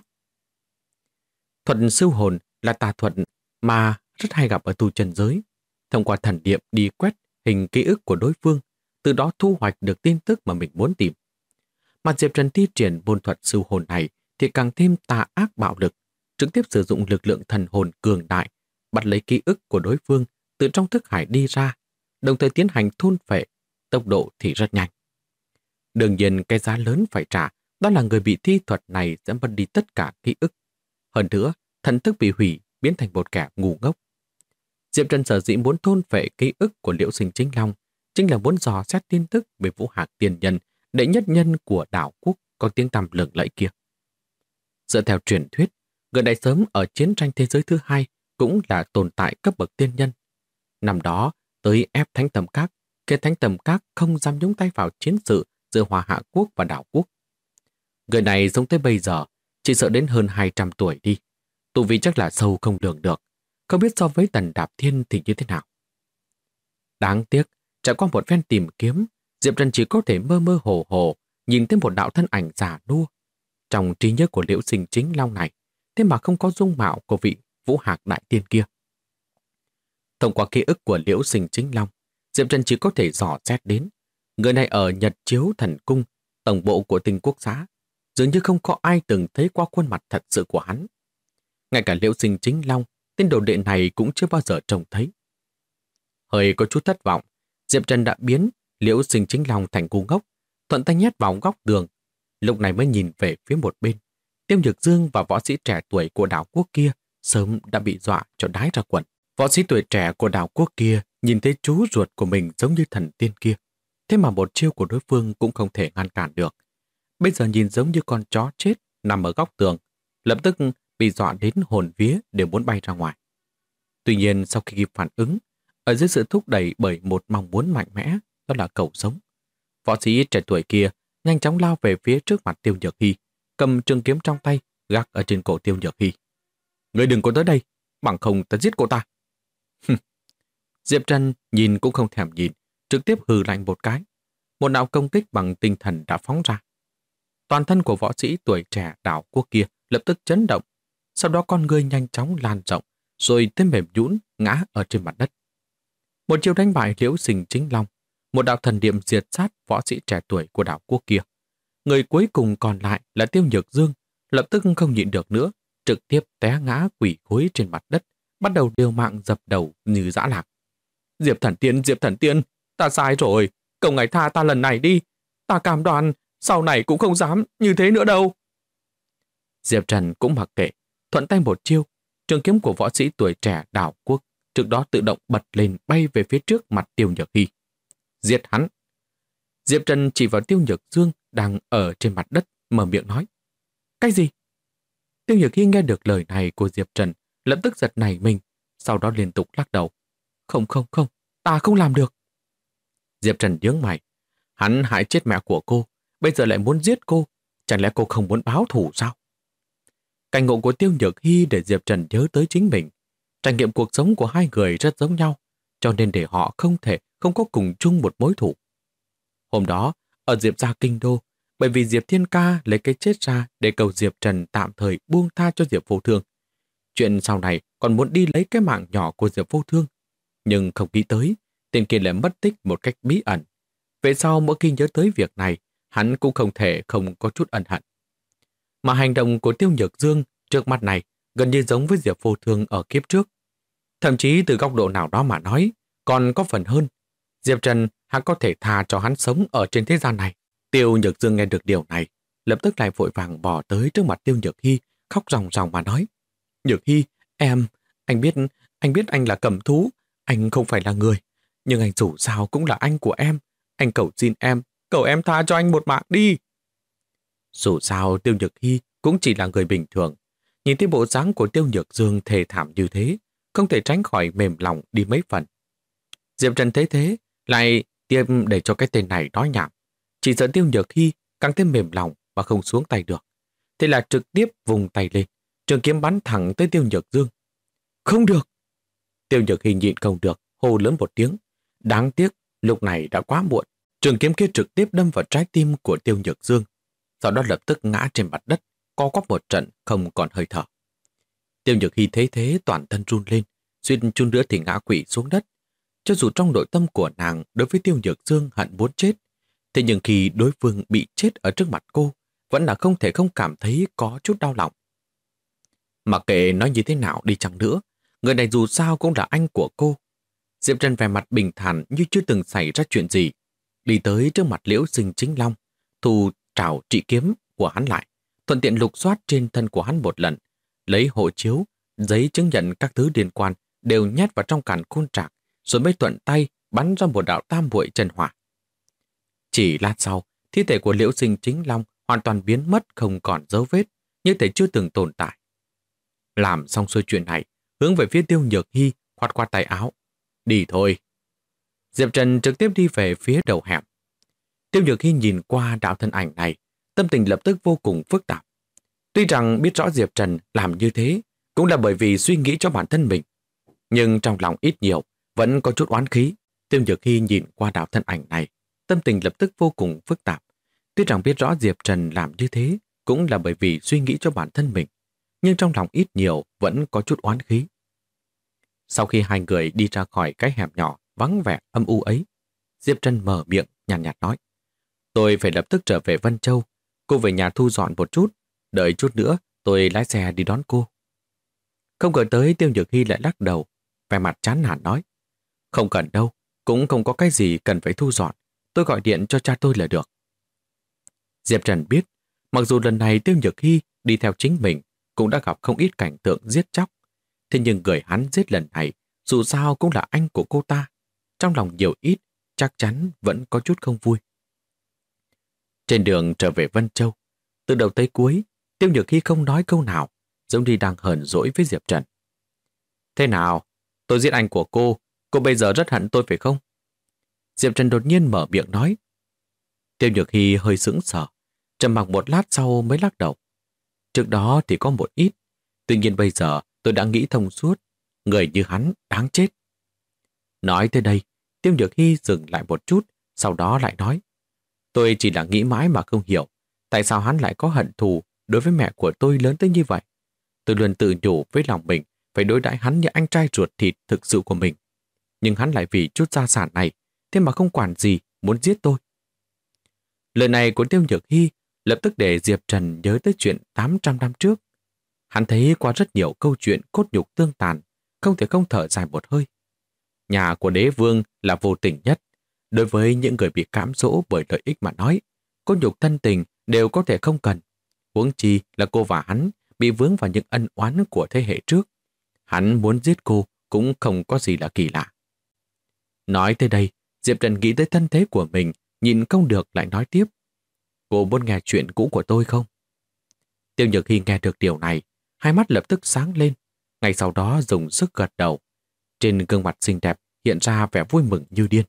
Thuật sưu hồn là tà thuật mà rất hay gặp ở tu chân giới. Thông qua thần niệm đi quét hình ký ức của đối phương, từ đó thu hoạch được tin tức mà mình muốn tìm. Mà Diệp Trần thi triển môn thuật sưu hồn này thì càng thêm tà ác bạo lực, trực tiếp sử dụng lực lượng thần hồn cường đại, bắt lấy ký ức của đối phương từ trong thức hải đi ra, đồng thời tiến hành thôn phệ, tốc độ thì rất nhanh. Đương nhiên cái giá lớn phải trả đó là người bị thi thuật này sẽ mất đi tất cả ký ức. Hơn nữa, thần thức bị hủy, biến thành một kẻ ngu ngốc. Diệp Trần sở dĩ muốn thôn phệ ký ức của Liễu Sinh Chính Long chính là muốn dò xét tin tức về Vũ Hạc Tiên Nhân, đệ nhất nhân của đảo quốc có tiếng tăm lừng lẫy kia. Dựa theo truyền thuyết, người đại sớm ở chiến tranh thế giới thứ hai cũng là tồn tại cấp bậc tiên nhân. Năm đó, tới ép Thánh Tầm Các, khiến Thánh Tầm Các không dám nhúng tay vào chiến sự giữa Hoa Hạ Quốc và đảo quốc. Người này sống tới bây giờ, chỉ sợ đến hơn 200 tuổi đi. Tu vi chắc là sâu không lường được, không biết so với Tần Đạp Thiên thì như thế nào. Đáng tiếc, trải qua một phen tìm kiếm, Diệp Trần chỉ có thể mơ mơ hồ hồ nhìn thấy một đạo thân ảnh già nua trong trí nhớ của Liễu Sinh Chính Long này, thế mà không có dung mạo của vị Vũ Hạc Đại Tiên kia. Thông qua ký ức của Liễu Sinh Chính Long, Diệp Trần chỉ có thể dò xét đến người này ở Nhật Chiếu Thần Cung, tổng bộ của Tinh Quốc Xã, dường như không có ai từng thấy qua khuôn mặt thật sự của hắn. Ngay cả Liễu Sinh Chính Long, tên đồ đệ này cũng chưa bao giờ trông thấy. Hơi có chút thất vọng, Diệp Trần đã biến Liễu Sinh Chính Long thành ngu ngốc, thuận tay nhét vào góc tường. Lúc này mới nhìn về phía một bên. Tiêu Nhược Dương và võ sĩ trẻ tuổi của đảo quốc kia sớm đã bị dọa cho đái ra quần. Võ sĩ tuổi trẻ của đảo quốc kia nhìn thấy chú ruột của mình giống như thần tiên kia. Thế mà một chiêu của đối phương cũng không thể ngăn cản được. Bây giờ nhìn giống như con chó chết nằm ở góc tường, lập tức bị dọa đến hồn vía đều muốn bay ra ngoài. Tuy nhiên sau khi kịp phản ứng, ở dưới sự thúc đẩy bởi một mong muốn mạnh mẽ, đó là cầu sống, võ sĩ trẻ tuổi kia nhanh chóng lao về phía trước mặt Tiêu Nhược Hy, cầm trường kiếm trong tay, gác ở trên cổ Tiêu Nhược Hy. Ngươi đừng có tới đây, bằng không ta giết cô ta. Diệp Trần nhìn cũng không thèm nhìn, trực tiếp hừ lạnh một cái. Một đạo công kích bằng tinh thần đã phóng ra. Toàn thân của võ sĩ tuổi trẻ đảo quốc kia lập tức chấn động, sau đó con người nhanh chóng lan rộng, rồi thêm mềm nhũn ngã ở trên mặt đất. Một chiêu đánh bại Liễu Sinh Chính Long, một đạo thần niệm diệt sát võ sĩ trẻ tuổi của đảo quốc kia. Người cuối cùng còn lại là Tiêu Nhược Dương, lập tức không nhịn được nữa, trực tiếp té ngã quỳ gối trên mặt đất, bắt đầu liều mạng dập đầu như dã lạc. Diệp Thần Tiên, ta sai rồi, cầu ngài tha ta lần này đi, ta cam đoan sau này cũng không dám như thế nữa đâu. Diệp Trần cũng mặc kệ, thuận tay một chiêu, trường kiếm của võ sĩ tuổi trẻ đảo quốc trước đó tự động bật lên bay về phía trước mặt Tiêu Nhược Hy. Giết hắn. Diệp Trần chỉ vào Tiêu Nhược Dương đang ở trên mặt đất, mở miệng nói. Cái gì? Tiêu Nhược Hy nghe được lời này của Diệp Trần, lập tức giật nảy mình, sau đó liên tục lắc đầu. Không, ta không làm được. Diệp Trần nhướng mày. Hắn hại chết mẹ của cô, bây giờ lại muốn giết cô. Chẳng lẽ cô không muốn báo thù sao? Cảnh ngộ của Tiêu Nhược Hy để Diệp Trần nhớ tới chính mình. Trải nghiệm cuộc sống của hai người rất giống nhau, cho nên để họ không có cùng chung một mối thù. Hôm đó, ở Diệp gia kinh đô, bởi vì Diệp Thiên Ca lấy cái chết ra để cầu Diệp Trần tạm thời buông tha cho Diệp Vô Thương. Chuyện sau này còn muốn đi lấy cái mạng nhỏ của Diệp Vô Thương. Nhưng không nghĩ tới, tên kia lại mất tích một cách bí ẩn. Về sau mỗi khi nhớ tới việc này, hắn cũng không thể không có chút ân hận. Mà hành động của Tiêu Nhược Dương trước mặt này gần như giống với Diệp Vô Thương ở kiếp trước. Thậm chí từ góc độ nào đó mà nói, còn có phần hơn. Diệp Trần hắn có thể tha cho hắn sống ở trên thế gian này. Tiêu Nhược Dương nghe được điều này, lập tức lại vội vàng bỏ tới trước mặt Tiêu Nhược Hy, khóc ròng ròng mà nói. Nhược Hy, anh biết anh là cầm thú, anh không phải là người, nhưng anh dù sao cũng là anh của em. Anh cầu xin em, cầu em tha cho anh một mạng đi. Dù sao Tiêu Nhược Hy cũng chỉ là người bình thường. Nhìn thấy bộ dáng của Tiêu Nhược Dương thê thảm như thế, không thể tránh khỏi mềm lòng đi mấy phần. Diệp Trần thấy thế, lại tiếp để cho cái tên này nói nhảm. Chỉ sợ Tiêu Nhược Hy càng thêm mềm lòng mà không xuống tay được. Thế là trực tiếp vùng tay lên, trường kiếm bắn thẳng tới Tiêu Nhược Dương. Không được! Tiêu Nhược Hy nhịn không được, hô lớn một tiếng. Đáng tiếc, lúc này đã quá muộn. Trường kiếm kia trực tiếp đâm vào trái tim của Tiêu Nhược Dương. Sau đó lập tức ngã trên mặt đất, co quắp một trận không còn hơi thở. Tiêu Nhược Hy thấy thế toàn thân run lên, suýt chút nữa thì ngã quỵ xuống đất. Cho dù trong nội tâm của nàng đối với Tiêu Nhược Dương hận muốn chết, thế nhưng khi đối phương bị chết ở trước mặt cô, vẫn là không thể không cảm thấy có chút đau lòng. Mặc kệ nói như thế nào đi chăng nữa, người này dù sao cũng là anh của cô. Diệp Trần vẻ mặt bình thản như chưa từng xảy ra chuyện gì, đi tới trước mặt Liễu Sinh Chính Long, thu trảo trị kiếm của hắn lại, thuận tiện lục soát trên thân của hắn một lần, lấy hộ chiếu, giấy chứng nhận các thứ liên quan đều nhét vào trong càn khôn trạc, rồi mới thuận tay bắn ra một đạo tam muội chân hỏa. Chỉ lát sau, thi thể của Liễu Sinh Chính Long hoàn toàn biến mất không còn dấu vết, như thể chưa từng tồn tại. Làm xong xuôi chuyện này, hướng về phía Tiêu Nhược Hy, khoát khoát tay áo. Đi thôi. Diệp Trần trực tiếp đi về phía đầu hẻm. Tiêu Nhược Hy nhìn qua đạo thân ảnh này, tâm tình lập tức vô cùng phức tạp. Tuy rằng biết rõ Diệp Trần làm như thế cũng là bởi vì suy nghĩ cho bản thân mình, nhưng trong lòng ít nhiều vẫn có chút oán khí. Tiêu Nhược Hy nhìn qua đạo thân ảnh này, tâm tình lập tức vô cùng phức tạp. Tuy rằng biết rõ Diệp Trần làm như thế cũng là bởi vì suy nghĩ cho bản thân mình, nhưng trong lòng ít nhiều vẫn có chút oán khí. Sau khi hai người đi ra khỏi cái hẻm nhỏ vắng vẻ âm u ấy, Diệp Trần mở miệng nhàn nhạt nói. Tôi phải lập tức trở về Vân Châu. Cô về nhà thu dọn một chút. Đợi chút nữa tôi lái xe đi đón cô. Không ngờ tới Tiêu Nhược Hy lại lắc đầu, vẻ mặt chán nản nói. Không cần đâu, cũng không có cái gì cần phải thu dọn. Tôi gọi điện cho cha tôi là được. Diệp Trần biết, mặc dù lần này Tiêu Nhược Hy đi theo chính mình cũng đã gặp không ít cảnh tượng giết chóc, thế nhưng người hắn giết lần này dù sao cũng là anh của cô ta. Trong lòng nhiều ít chắc chắn vẫn có chút không vui. Trên đường trở về Vân Châu, từ đầu tới cuối, Tiêu Nhược Hy không nói câu nào, giống như đang hờn dỗi với Diệp Trần. Thế nào? Tôi giết anh của cô bây giờ rất hận tôi phải không? Diệp Trần đột nhiên mở miệng nói. Tiêu Nhược Hy hơi sững sờ, trầm mặc một lát sau mới lắc đầu. Trước đó thì có một ít, tuy nhiên bây giờ tôi đã nghĩ thông suốt, người như hắn đáng chết. Nói tới đây, Tiêu Nhược Hy dừng lại một chút, sau đó lại nói. Tôi chỉ là nghĩ mãi mà không hiểu, tại sao hắn lại có hận thù đối với mẹ của tôi lớn tới như vậy. Tôi luôn tự nhủ với lòng mình phải đối đãi hắn như anh trai ruột thịt thực sự của mình. Nhưng hắn lại vì chút gia sản này, thế mà không quản gì muốn giết tôi. Lời này của Tiêu Nhược Hy lập tức để Diệp Trần nhớ tới chuyện 800 năm trước. Hắn thấy qua rất nhiều câu chuyện cốt nhục tương tàn, không thể không thở dài một hơi. Nhà của đế vương là vô tình nhất. Đối với những người bị cám dỗ bởi lợi ích mà nói, cốt nhục thân tình đều có thể không cần. Huống chi là cô và hắn bị vướng vào những ân oán của thế hệ trước. Hắn muốn giết cô cũng không có gì là kỳ lạ. Nói tới đây, Diệp Trần nghĩ tới thân thế của mình, nhìn không được lại nói tiếp. Cô muốn nghe chuyện cũ của tôi không? Tiêu Nhược Hy nghe được điều này, hai mắt lập tức sáng lên, ngay sau đó dùng sức gật đầu. Trên gương mặt xinh đẹp hiện ra vẻ vui mừng như điên.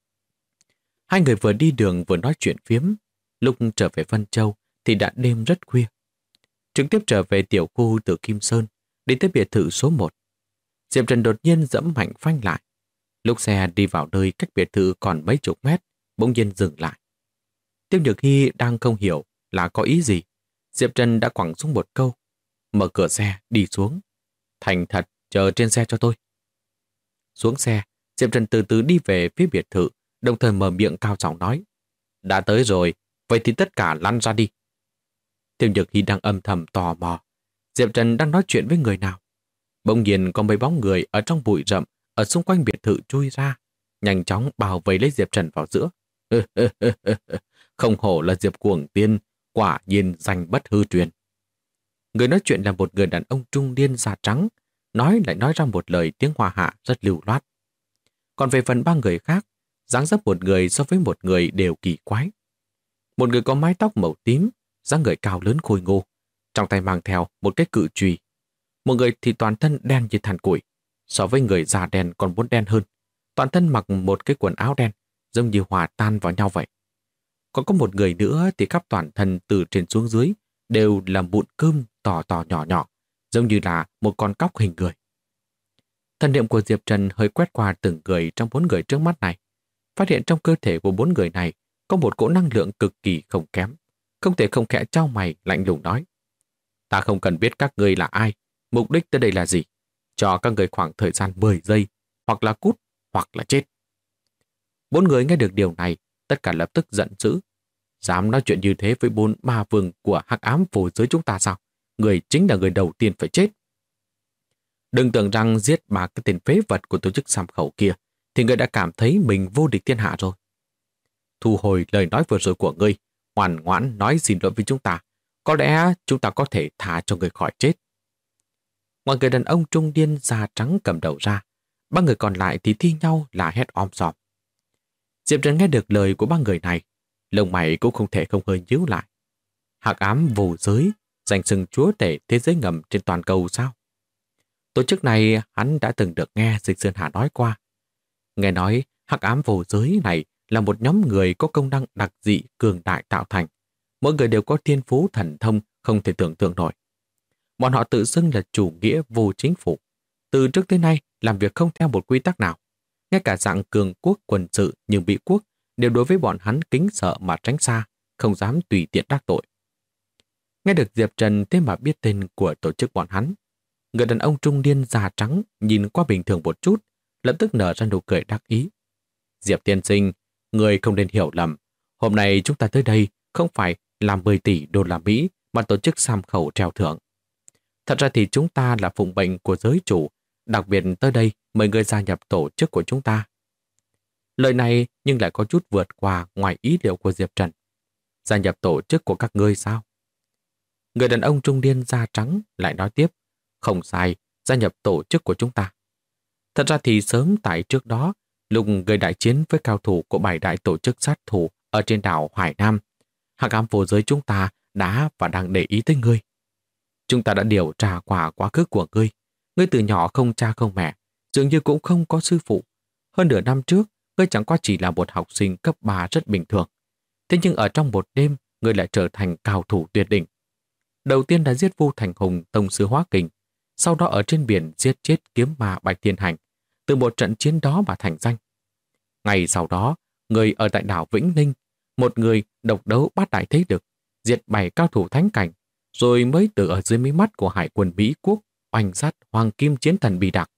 Hai người vừa đi đường vừa nói chuyện phiếm. Lúc trở về Vân Châu thì đã đêm rất khuya. Trực tiếp trở về tiểu khu từ Kim Sơn, đi tới biệt thự số 1. Diệp Trần đột nhiên giẫm mạnh phanh lại. Lúc xe đi vào nơi cách biệt thự còn mấy chục mét, bỗng nhiên dừng lại. Tiêu Nhược Hy đang không hiểu là có ý gì. Diệp Trần đã quẳng xuống một câu. Mở cửa xe, đi xuống. Thành thật, chờ trên xe cho tôi. Xuống xe, Diệp Trần từ từ đi về phía biệt thự, đồng thời mở miệng cao giọng nói. Đã tới rồi, vậy thì tất cả lăn ra đi. Tiêu Nhược Hy đang âm thầm tò mò. Diệp Trần đang nói chuyện với người nào? Bỗng nhiên có mấy bóng người ở trong bụi rậm, ở xung quanh biệt thự chui ra, nhanh chóng bao vây lấy Diệp Trần vào giữa. Không hổ là Diệp Cuồng Tiên, quả nhiên danh bất hư truyền. Người nói chuyện là một người đàn ông trung niên da trắng, nói lại nói ra một lời tiếng Hoa hạ rất lưu loát. Còn về phần ba người khác, dáng dấp một người so với một người đều kỳ quái. Một người có mái tóc màu tím, dáng người cao lớn khôi ngô, trong tay mang theo một cái cự chùy. Một người thì toàn thân đen như than củi, so với người da đen còn muốn đen hơn. Toàn thân mặc một cái quần áo đen, giống như hòa tan vào nhau vậy. Còn có một người nữa thì khắp toàn thân từ trên xuống dưới đều là mụn cơm to to nhỏ nhỏ, giống như là một con cóc hình người. Thần niệm của Diệp Trần hơi quét qua từng người trong 4 người trước mắt này, phát hiện trong cơ thể của 4 người này có một cỗ năng lượng cực kỳ không kém, không thể không khẽ chau mày lạnh lùng nói: ta không cần biết các ngươi là ai, mục đích tới đây là gì, cho các ngươi khoảng thời gian 10 giây, hoặc là cút, hoặc là chết. 4 người nghe được điều này, tất cả lập tức giận dữ. Dám nói chuyện như thế với 4 ma vương của hắc ám vô giới chúng ta sao? Người chính là người đầu tiên phải chết. Đừng tưởng rằng giết 3 cái tên phế vật của tổ chức Sam Khẩu kia thì người đã cảm thấy mình vô địch thiên hạ rồi. Thu hồi lời nói vừa rồi của ngươi, ngoan ngoãn nói xin lỗi với chúng ta. Có lẽ chúng ta có thể thả cho người khỏi chết. Ngoài người đàn ông trung niên da trắng cầm đầu ra, 3 người còn lại thì thi nhau là hét om sòm. Diệp Trần nghe được lời của 3 người này, lông mày cũng không thể không hơi nhíu lại. Hắc ám vô giới, giành xưng chúa tể thế giới ngầm trên toàn cầu sao? Tổ chức này hắn đã từng được nghe Dịch Sơn Hà nói qua. Nghe nói hắc ám vô giới này là một nhóm người có công năng đặc dị cường đại tạo thành. Mỗi người đều có thiên phú thần thông không thể tưởng tượng nổi. Bọn họ tự xưng là chủ nghĩa vô chính phủ. Từ trước tới nay làm việc không theo một quy tắc nào. Ngay cả dạng cường quốc quân sự nhưng bị quốc đều đối với bọn hắn kính sợ mà tránh xa, không dám tùy tiện đắc tội. Nghe được Diệp Trần thế mà biết tên của tổ chức bọn hắn, người đàn ông trung niên da trắng nhìn qua bình thường một chút, lập tức nở ra nụ cười đắc ý. Diệp tiên sinh, người không nên hiểu lầm. Hôm nay chúng ta tới đây không phải làm 10 tỷ đô la Mỹ mà tổ chức Sam Khẩu treo thưởng. Thật ra thì chúng ta là phụng mệnh của giới chủ, đặc biệt tới đây mời người gia nhập tổ chức của chúng ta. Lời này nhưng lại có chút vượt qua ngoài ý liệu của Diệp Trần. Gia nhập tổ chức của các ngươi sao? Người đàn ông trung niên da trắng lại nói tiếp, không sai, gia nhập tổ chức của chúng ta. Thật ra thì sớm tại trước đó, lúc người đại chiến với cao thủ của 7 đại tổ chức sát thủ ở trên đảo Hải Nam, hắc ám vô giới chúng ta đã và đang để ý tới ngươi. Chúng ta đã điều tra qua quá khứ của ngươi. Ngươi từ nhỏ không cha không mẹ, dường như cũng không có sư phụ. Hơn nửa năm trước, ngươi chẳng qua chỉ là một học sinh cấp 3 rất bình thường. Thế nhưng ở trong một đêm, ngươi lại trở thành cao thủ tuyệt đỉnh. Đầu tiên là giết Vu Thành Hùng tông sư Hóa Kình, sau đó ở trên biển giết chết kiếm ma Bạch Thiên Hành, từ một trận chiến đó mà thành danh. Ngày sau đó, người ở tại đảo Vĩnh Ninh, một người độc đấu bát đại thế lực, diệt 7 cao thủ thánh cảnh, rồi mới từ ở dưới mí mắt của hải quân Mỹ quốc oanh sát Hoàng Kim Chiến Thần Bì Đặc.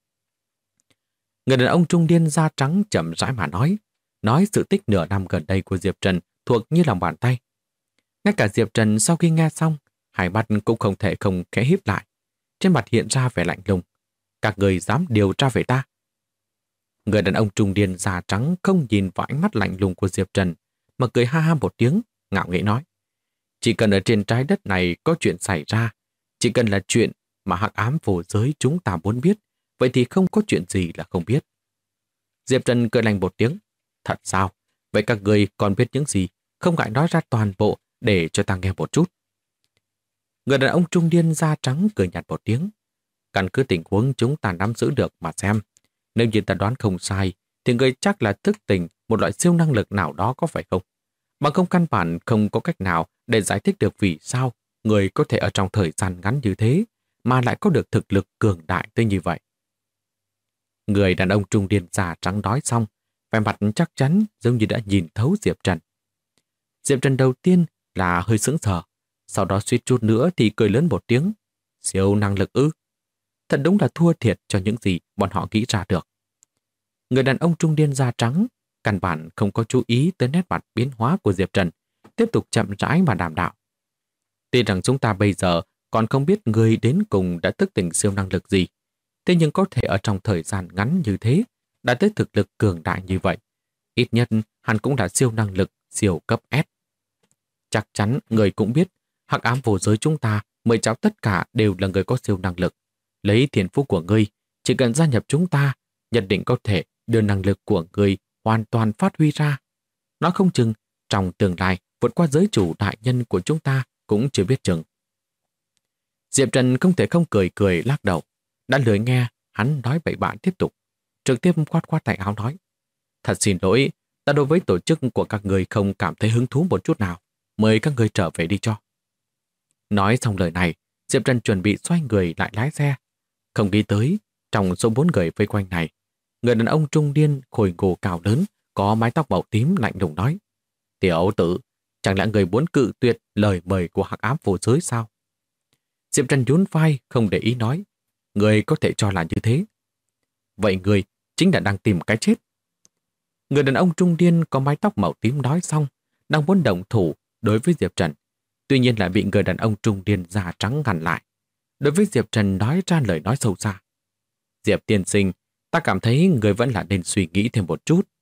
Người đàn ông trung niên da trắng chậm rãi mà nói sự tích nửa năm gần đây của Diệp Trần thuộc như lòng bàn tay. Ngay cả Diệp Trần sau khi nghe xong, hai mắt cũng không thể không khẽ híp lại. Trên mặt hiện ra vẻ lạnh lùng. Các người dám điều tra về ta? Người đàn ông trung niên da trắng không nhìn vào ánh mắt lạnh lùng của Diệp Trần, mà cười ha ha một tiếng, ngạo nghễ nói. Chỉ cần ở trên trái đất này có chuyện xảy ra, chỉ cần là chuyện mà hắc ám vô giới chúng ta muốn biết, vậy thì không có chuyện gì là không biết. Diệp Trần cười lạnh một tiếng. Thật sao? Vậy các người còn biết những gì? Không ngại nói ra toàn bộ để cho ta nghe một chút. Người đàn ông trung niên da trắng cười nhạt một tiếng. Căn cứ tình huống chúng ta nắm giữ được mà xem. Nếu như ta đoán không sai, thì người chắc là thức tỉnh một loại siêu năng lực nào đó có phải không? Bằng không căn bản không có cách nào để giải thích được vì sao người có thể ở trong thời gian ngắn như thế mà lại có được thực lực cường đại tới như vậy. Người đàn ông trung niên da trắng nói xong, vẻ mặt chắc chắn giống như đã nhìn thấu Diệp Trần. Diệp Trần đầu tiên là hơi sững sờ, sau đó suýt chút nữa thì cười lớn một tiếng. Siêu năng lực ư? Thật đúng là thua thiệt cho những gì bọn họ nghĩ ra được. Người đàn ông trung niên da trắng căn bản không có chú ý tới nét mặt biến hóa của Diệp Trần, tiếp tục chậm rãi mà đàm đạo. Tuy rằng chúng ta bây giờ còn không biết người đến cùng đã thức tỉnh siêu năng lực gì, thế nhưng có thể ở trong thời gian ngắn như thế đã tới thực lực cường đại như vậy. Ít nhất hắn cũng là siêu năng lực siêu cấp S. Chắc chắn người cũng biết, hắc ám vô giới chúng ta mời chào tất cả đều là người có siêu năng lực. Lấy thiên phú của ngươi, chỉ cần gia nhập chúng ta, nhất định có thể đưa năng lực của ngươi hoàn toàn phát huy ra. Nói không chừng, trong tương lai vượt qua giới chủ đại nhân của chúng ta cũng chưa biết chừng. Diệp Trần không thể không cười cười lắc đầu. Đã lười nghe hắn nói bậy bạ tiếp tục, trực tiếp quát quát tay áo nói: thật xin lỗi, ta đối với tổ chức của các người không cảm thấy hứng thú một chút nào. Mời các người trở về đi cho. Nói xong lời này, Diệp Trần chuẩn bị xoay người lại lái xe. Không nghĩ tới, trong số 4 người vây quanh này, người đàn ông trung niên khôi ngô cao lớn, có mái tóc màu tím lạnh lùng nói: tiểu tử, chẳng lẽ người muốn cự tuyệt lời mời của hắc ám vô giới sao? Diệp Trần nhún vai không để ý nói: người có thể cho là như thế. Vậy người chính là đang tìm cái chết. Người đàn ông trung niên có mái tóc màu tím nói xong, đang muốn động thủ đối với Diệp Trần. Tuy nhiên lại bị người đàn ông trung niên da trắng ngăn lại. Đối với Diệp Trần nói ra lời nói sâu xa: Diệp tiên sinh, ta cảm thấy người vẫn là nên suy nghĩ thêm một chút.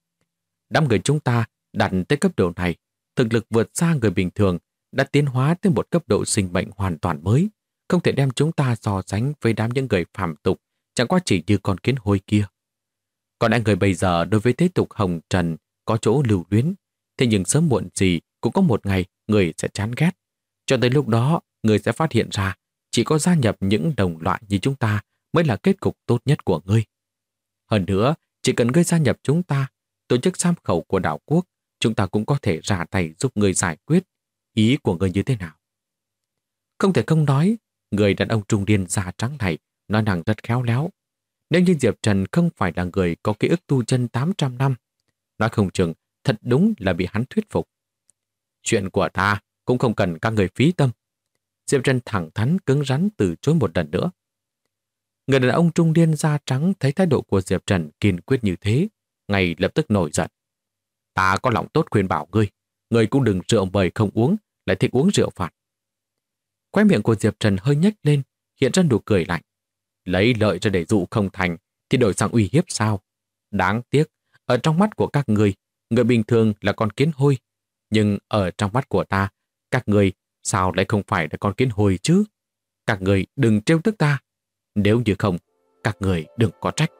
Đám người chúng ta đặt tới cấp độ này, thực lực vượt xa người bình thường, đã tiến hóa tới một cấp độ sinh mệnh hoàn toàn mới, không thể đem chúng ta so sánh với đám những người phàm tục, chẳng qua chỉ như con kiến hôi kia. Còn anh người bây giờ đối với thế tục hồng trần có chỗ lưu luyến, thế nhưng sớm muộn gì cũng có một ngày người sẽ chán ghét. Cho tới lúc đó, người sẽ phát hiện ra chỉ có gia nhập những đồng loại như chúng ta mới là kết cục tốt nhất của ngươi. Hơn nữa, chỉ cần ngươi gia nhập chúng ta, tổ chức giam khẩu của đảo quốc, chúng ta cũng có thể ra tay giúp ngươi giải quyết. Ý của ngươi như thế nào? Không thể không nói, người đàn ông trung niên da trắng này nói năng rất khéo léo. Nếu như Diệp Trần không phải là người có ký ức tu chân 800 năm, nói không chừng thật đúng là bị hắn thuyết phục. Chuyện của ta cũng không cần các người phí tâm. Diệp Trần thẳng thắn cứng rắn từ chối một lần nữa. Người đàn ông trung niên da trắng thấy thái độ của Diệp Trần kiên quyết như thế, ngay lập tức nổi giận. Ta có lòng tốt khuyên bảo ngươi cũng đừng rượu mời không uống, lại thích uống rượu phạt. Khóe miệng của Diệp Trần hơi nhếch lên, hiện ra nụ cười lạnh. Lấy lợi ra để dụ không thành thì đổi sang uy hiếp sao? Đáng tiếc, ở trong mắt của các người bình thường là con kiến hôi, nhưng ở trong mắt của ta, các người sao lại không phải là con kiến hôi chứ? Các người đừng trêu tức ta, nếu như không, các người đừng có trách.